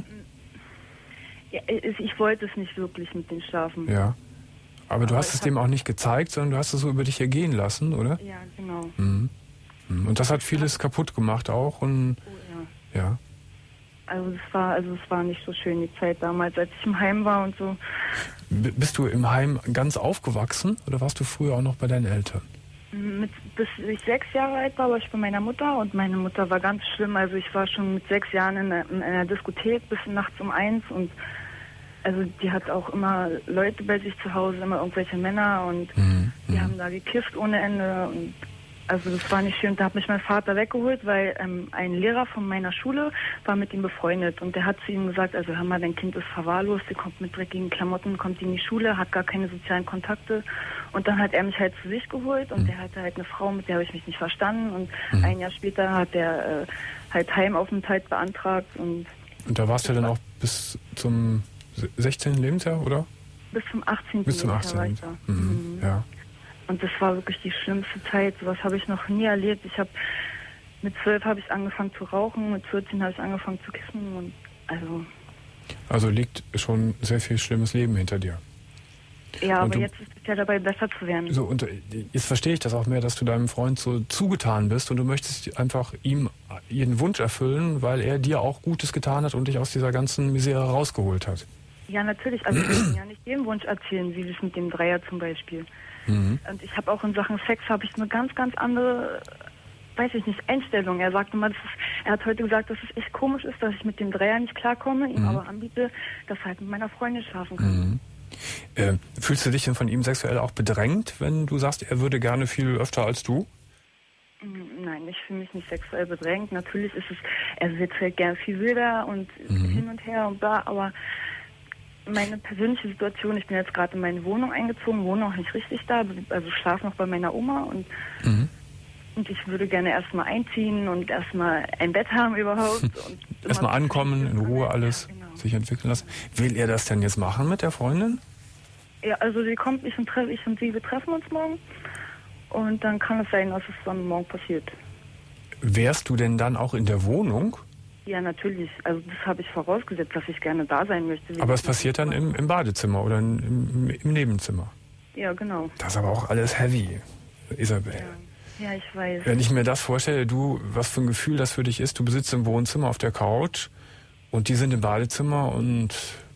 Ja, ich wollte es nicht wirklich mit den Schlafen. Ja. Aber du Aber hast es dem auch nicht gezeigt, sondern du hast es so über dich ergehen lassen, oder? Ja, genau. Mhm. Und das hat vieles kaputt gemacht auch. Und oh, ja. ja. Also es war, also es war nicht so schön die Zeit damals, als ich im Heim war und so. B- bist du im Heim ganz aufgewachsen oder warst du früher auch noch bei deinen Eltern? Mit, bis ich sechs Jahre alt war, war ich bei meiner Mutter und meine Mutter war ganz schlimm. Also ich war schon mit sechs Jahren in einer, in einer Diskothek bis nachts um eins und also die hat auch immer Leute bei sich zu Hause, immer irgendwelche Männer und mhm. die mhm. haben da gekifft ohne Ende und also das war nicht schön. Da hat mich mein Vater weggeholt, weil ähm, ein Lehrer von meiner Schule war mit ihm befreundet und der hat zu ihm gesagt, also hör mal, dein Kind ist verwahrlost, der kommt mit dreckigen Klamotten, kommt in die Schule, hat gar keine sozialen Kontakte und dann hat er mich halt zu sich geholt und mhm. der hatte halt eine Frau, mit der habe ich mich nicht verstanden und mhm. ein Jahr später hat er äh, halt Heimaufenthalt beantragt und und da warst du dann auch bis zum sechzehnten Lebensjahr, oder? Bis zum achtzehnten Bis zum achtzehnten Lebensjahr. Mhm. Mhm. Ja. Und das war wirklich die schlimmste Zeit. Sowas habe ich noch nie erlebt. Ich habe mit zwölf habe ich angefangen zu rauchen, mit vierzehn habe ich angefangen zu kiffen und also. Also liegt schon sehr viel schlimmes Leben hinter dir. Ja, und aber du, jetzt ist es ja dabei, besser zu werden. So, und jetzt verstehe ich das auch mehr, dass du deinem Freund so zugetan bist und du möchtest einfach ihm jeden Wunsch erfüllen, weil er dir auch Gutes getan hat und dich aus dieser ganzen Misere rausgeholt hat. Ja, natürlich. Also ich kann ja nicht jeden Wunsch erzählen, wie das mit dem Dreier zum Beispiel. Mhm. Und ich habe auch in Sachen Sex habe ich eine ganz, ganz andere, weiß ich nicht, Einstellung. Er sagte mal, dass es, er hat heute gesagt, dass es echt komisch ist, dass ich mit dem Dreier nicht klarkomme, ihm mhm. aber anbiete, dass er halt mit meiner Freundin schlafen kann. Mhm. Äh, fühlst du dich denn von ihm sexuell auch bedrängt, wenn du sagst, er würde gerne viel öfter als du? Nein, ich fühle mich nicht sexuell bedrängt. Natürlich ist es, er wird halt gern viel wilder und mhm. hin und her und bla, aber meine persönliche Situation, ich bin jetzt gerade in meine Wohnung eingezogen, wohne noch nicht richtig da, also schlafe noch bei meiner Oma und mhm. Und ich würde gerne erstmal einziehen und erstmal ein Bett haben überhaupt. Und erstmal ankommen, in Ruhe alles genau. sich entwickeln lassen. Will er das denn jetzt machen mit der Freundin? Ja, also sie kommt, ich und, ich und sie, wir treffen uns morgen. Und dann kann es sein, dass es dann morgen passiert. Wärst du denn dann auch in der Wohnung? Ja, natürlich. Also das habe ich vorausgesetzt, dass ich gerne da sein möchte. Aber es passiert dann im, im Badezimmer oder im, im, im Nebenzimmer? Ja, genau. Das ist aber auch alles heavy, Isabel. Ja. Ja, ich weiß. Wenn ich mir das vorstelle, du, was für ein Gefühl das für dich ist, du besitzt im Wohnzimmer auf der Couch und die sind im Badezimmer und...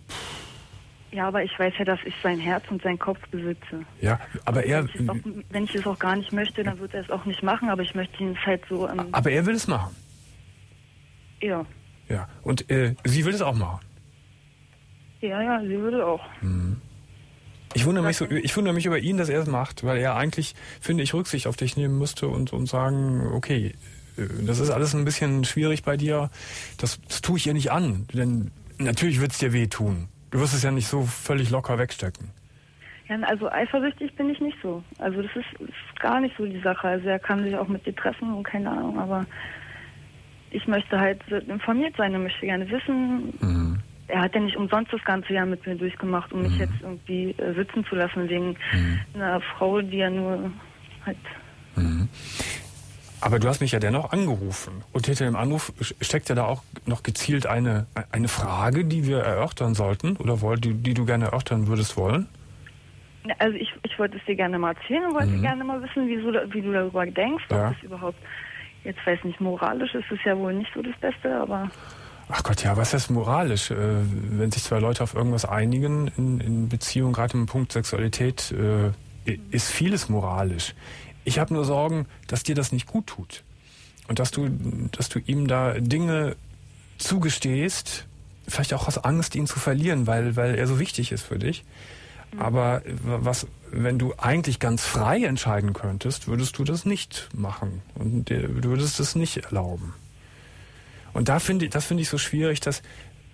Ja, aber ich weiß ja, dass ich sein Herz und seinen Kopf besitze. Ja, aber er... Wenn ich, es auch, wenn ich es auch gar nicht möchte, dann wird er es auch nicht machen, aber ich möchte ihn halt so... Ähm, aber er will es machen? Ja. Ja, und äh, sie will es auch machen? Ja, ja, sie würde auch. Mhm. Ich wundere mich so, ich wundere mich über ihn, dass er es macht, weil er eigentlich, finde ich, Rücksicht auf dich nehmen müsste und, und sagen, okay, das ist alles ein bisschen schwierig bei dir, das, das tue ich ihr nicht an, denn natürlich wird es dir wehtun. Du wirst es ja nicht so völlig locker wegstecken. Ja, also eifersüchtig bin ich nicht so. Also das ist, ist gar nicht so die Sache. Also er kann sich auch mit dir treffen und keine Ahnung, aber ich möchte halt informiert sein und möchte gerne wissen... Mhm. Er hat ja nicht umsonst das ganze Jahr mit mir durchgemacht, um mich mhm. jetzt irgendwie äh, sitzen zu lassen wegen mhm. einer Frau, die ja nur halt... Mhm. Aber du hast mich ja dennoch angerufen. Und hinter dem Anruf steckt ja da auch noch gezielt eine, eine Frage, die wir erörtern sollten oder wollt, die, die du gerne erörtern würdest wollen? Also ich, ich wollte es dir gerne mal erzählen und wollte mhm. gerne mal wissen, wie, so, wie du darüber denkst, ja. ob das überhaupt, jetzt weiß nicht, moralisch ist es ja wohl nicht so das Beste, aber... Ach Gott, ja, was ist moralisch? Äh, wenn sich zwei Leute auf irgendwas einigen in, in Beziehung, gerade im Punkt Sexualität, äh, ist vieles moralisch. Ich habe nur Sorgen, dass dir das nicht gut tut. Und dass du, dass du ihm da Dinge zugestehst, vielleicht auch aus Angst, ihn zu verlieren, weil, weil er so wichtig ist für dich. Aber was, wenn du eigentlich ganz frei entscheiden könntest, würdest du das nicht machen. Und du würdest es nicht erlauben. Und da finde ich, das finde ich so schwierig, dass,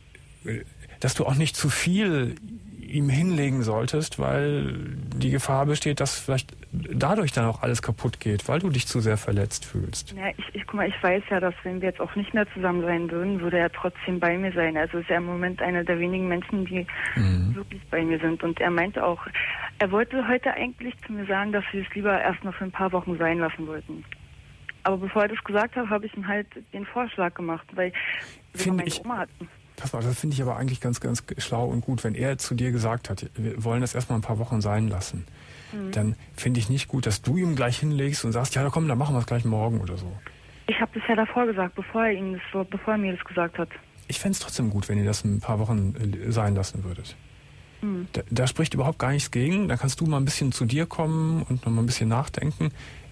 dass du auch nicht zu viel ihm hinlegen solltest, weil die Gefahr besteht, dass vielleicht dadurch dann auch alles kaputt geht, weil du dich zu sehr verletzt fühlst. Ja, ich, ich guck mal, ich weiß ja, dass wenn wir jetzt auch nicht mehr zusammen sein würden, würde er trotzdem bei mir sein. Also ist er im Moment einer der wenigen Menschen, die mhm. wirklich bei mir sind. Und er meinte auch, er wollte heute eigentlich zu mir sagen, dass wir es lieber erst noch für ein paar Wochen sein lassen wollten. Aber bevor er das gesagt hat, habe ich ihm halt den Vorschlag gemacht, weil wir meine ich, Oma hatten. Pass mal, das finde ich aber eigentlich ganz, ganz schlau und gut. Wenn er zu dir gesagt hat, wir wollen das erstmal ein paar Wochen sein lassen, mhm. dann finde ich nicht gut, dass du ihm gleich hinlegst und sagst, ja komm, dann machen wir es gleich morgen oder so. Ich habe das ja davor gesagt, bevor er ihm das so, bevor er mir das gesagt hat. Ich fände es trotzdem gut, wenn ihr das ein paar Wochen sein lassen würdet. Mhm. Da, da spricht überhaupt gar nichts gegen. Da kannst du mal ein bisschen zu dir kommen und noch mal ein bisschen nachdenken.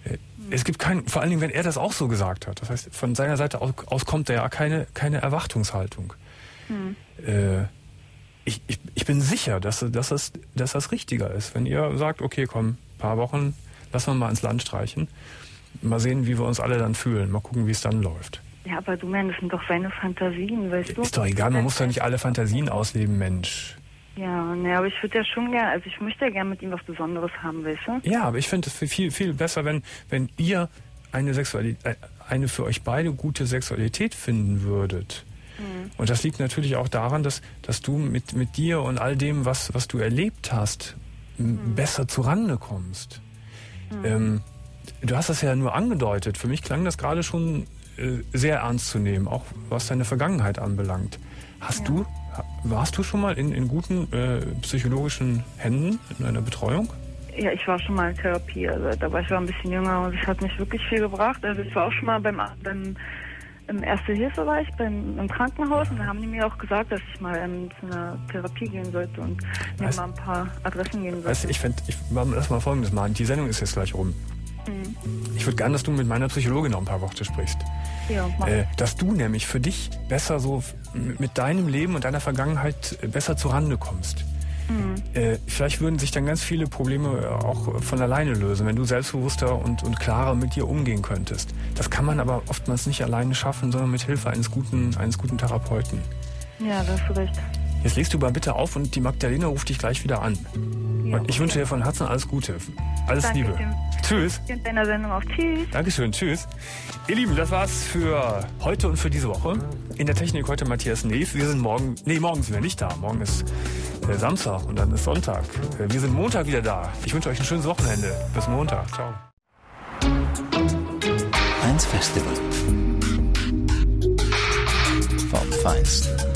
Es gibt kein, vor allen Dingen, wenn er das auch so gesagt hat. Das heißt, von seiner Seite aus, aus kommt da ja keine, keine Erwartungshaltung. Hm. Äh, ich, ich, ich bin sicher, dass, dass, das, dass das richtiger ist. Wenn ihr sagt, okay, komm, ein paar Wochen, lassen wir mal ins Land streichen. Mal sehen, wie wir uns alle dann fühlen. Mal gucken, wie es dann läuft. Ja, aber du meinst, das sind doch seine Fantasien, weißt du? Ist doch egal, man muss doch nicht alle Fantasien ausleben, Mensch. Ja, ne, aber ich würde ja schon gerne, also ich möchte ja gerne mit ihm was Besonderes haben, weißt du? Ja, aber ich finde es viel, viel besser, wenn, wenn ihr eine Sexualität, eine für euch beide gute Sexualität finden würdet. Mhm. Und das liegt natürlich auch daran, dass, dass du mit, mit dir und all dem, was, was du erlebt hast, mhm. besser zurande kommst. Mhm. Ähm, du hast das ja nur angedeutet. Für mich klang das gerade schon äh, sehr ernst zu nehmen, auch was deine Vergangenheit anbelangt. Hast ja. du Warst du schon mal in, in guten äh, psychologischen Händen in einer Betreuung? Ja, ich war schon mal in Therapie. Also da war ich war ein bisschen jünger und es hat mich wirklich viel gebracht. Also ich war auch schon mal beim, beim im Erste Hilfe war ich beim im Krankenhaus und da haben die mir auch gesagt, dass ich mal ähm, zu einer Therapie gehen sollte und mir weißt, mal ein paar Adressen geben sollte. Weißt, ich fände, ich lass mal Folgendes machen. Die Sendung ist jetzt gleich rum. Mhm. Ich würde gerne, dass du mit meiner Psychologin noch ein paar Worte sprichst. Ja, äh, dass du nämlich für dich besser so mit deinem Leben und deiner Vergangenheit besser zurande kommst. Mhm. Äh, vielleicht würden sich dann ganz viele Probleme auch von alleine lösen, wenn du selbstbewusster und, und klarer mit dir umgehen könntest. Das kann man aber oftmals nicht alleine schaffen, sondern mit Hilfe eines guten, eines guten Therapeuten. Ja, da hast du recht. Jetzt legst du mal bitte auf und die Magdalena ruft dich gleich wieder an. Ja, und ich okay. wünsche dir von Herzen alles Gute. Alles Danke, Liebe. Tim. Tschüss. In deiner Sendung auf. Tschüss. Dankeschön, tschüss. Ihr Lieben, das war's für heute und für diese Woche. In der Technik heute Matthias Neef. Wir sind morgen, nee, morgen sind wir nicht da. Morgen ist äh, Samstag und dann ist Sonntag. Äh, wir sind Montag wieder da. Ich wünsche euch ein schönes Wochenende. Bis Montag. Ciao. eins Festival. Vom Feinsten.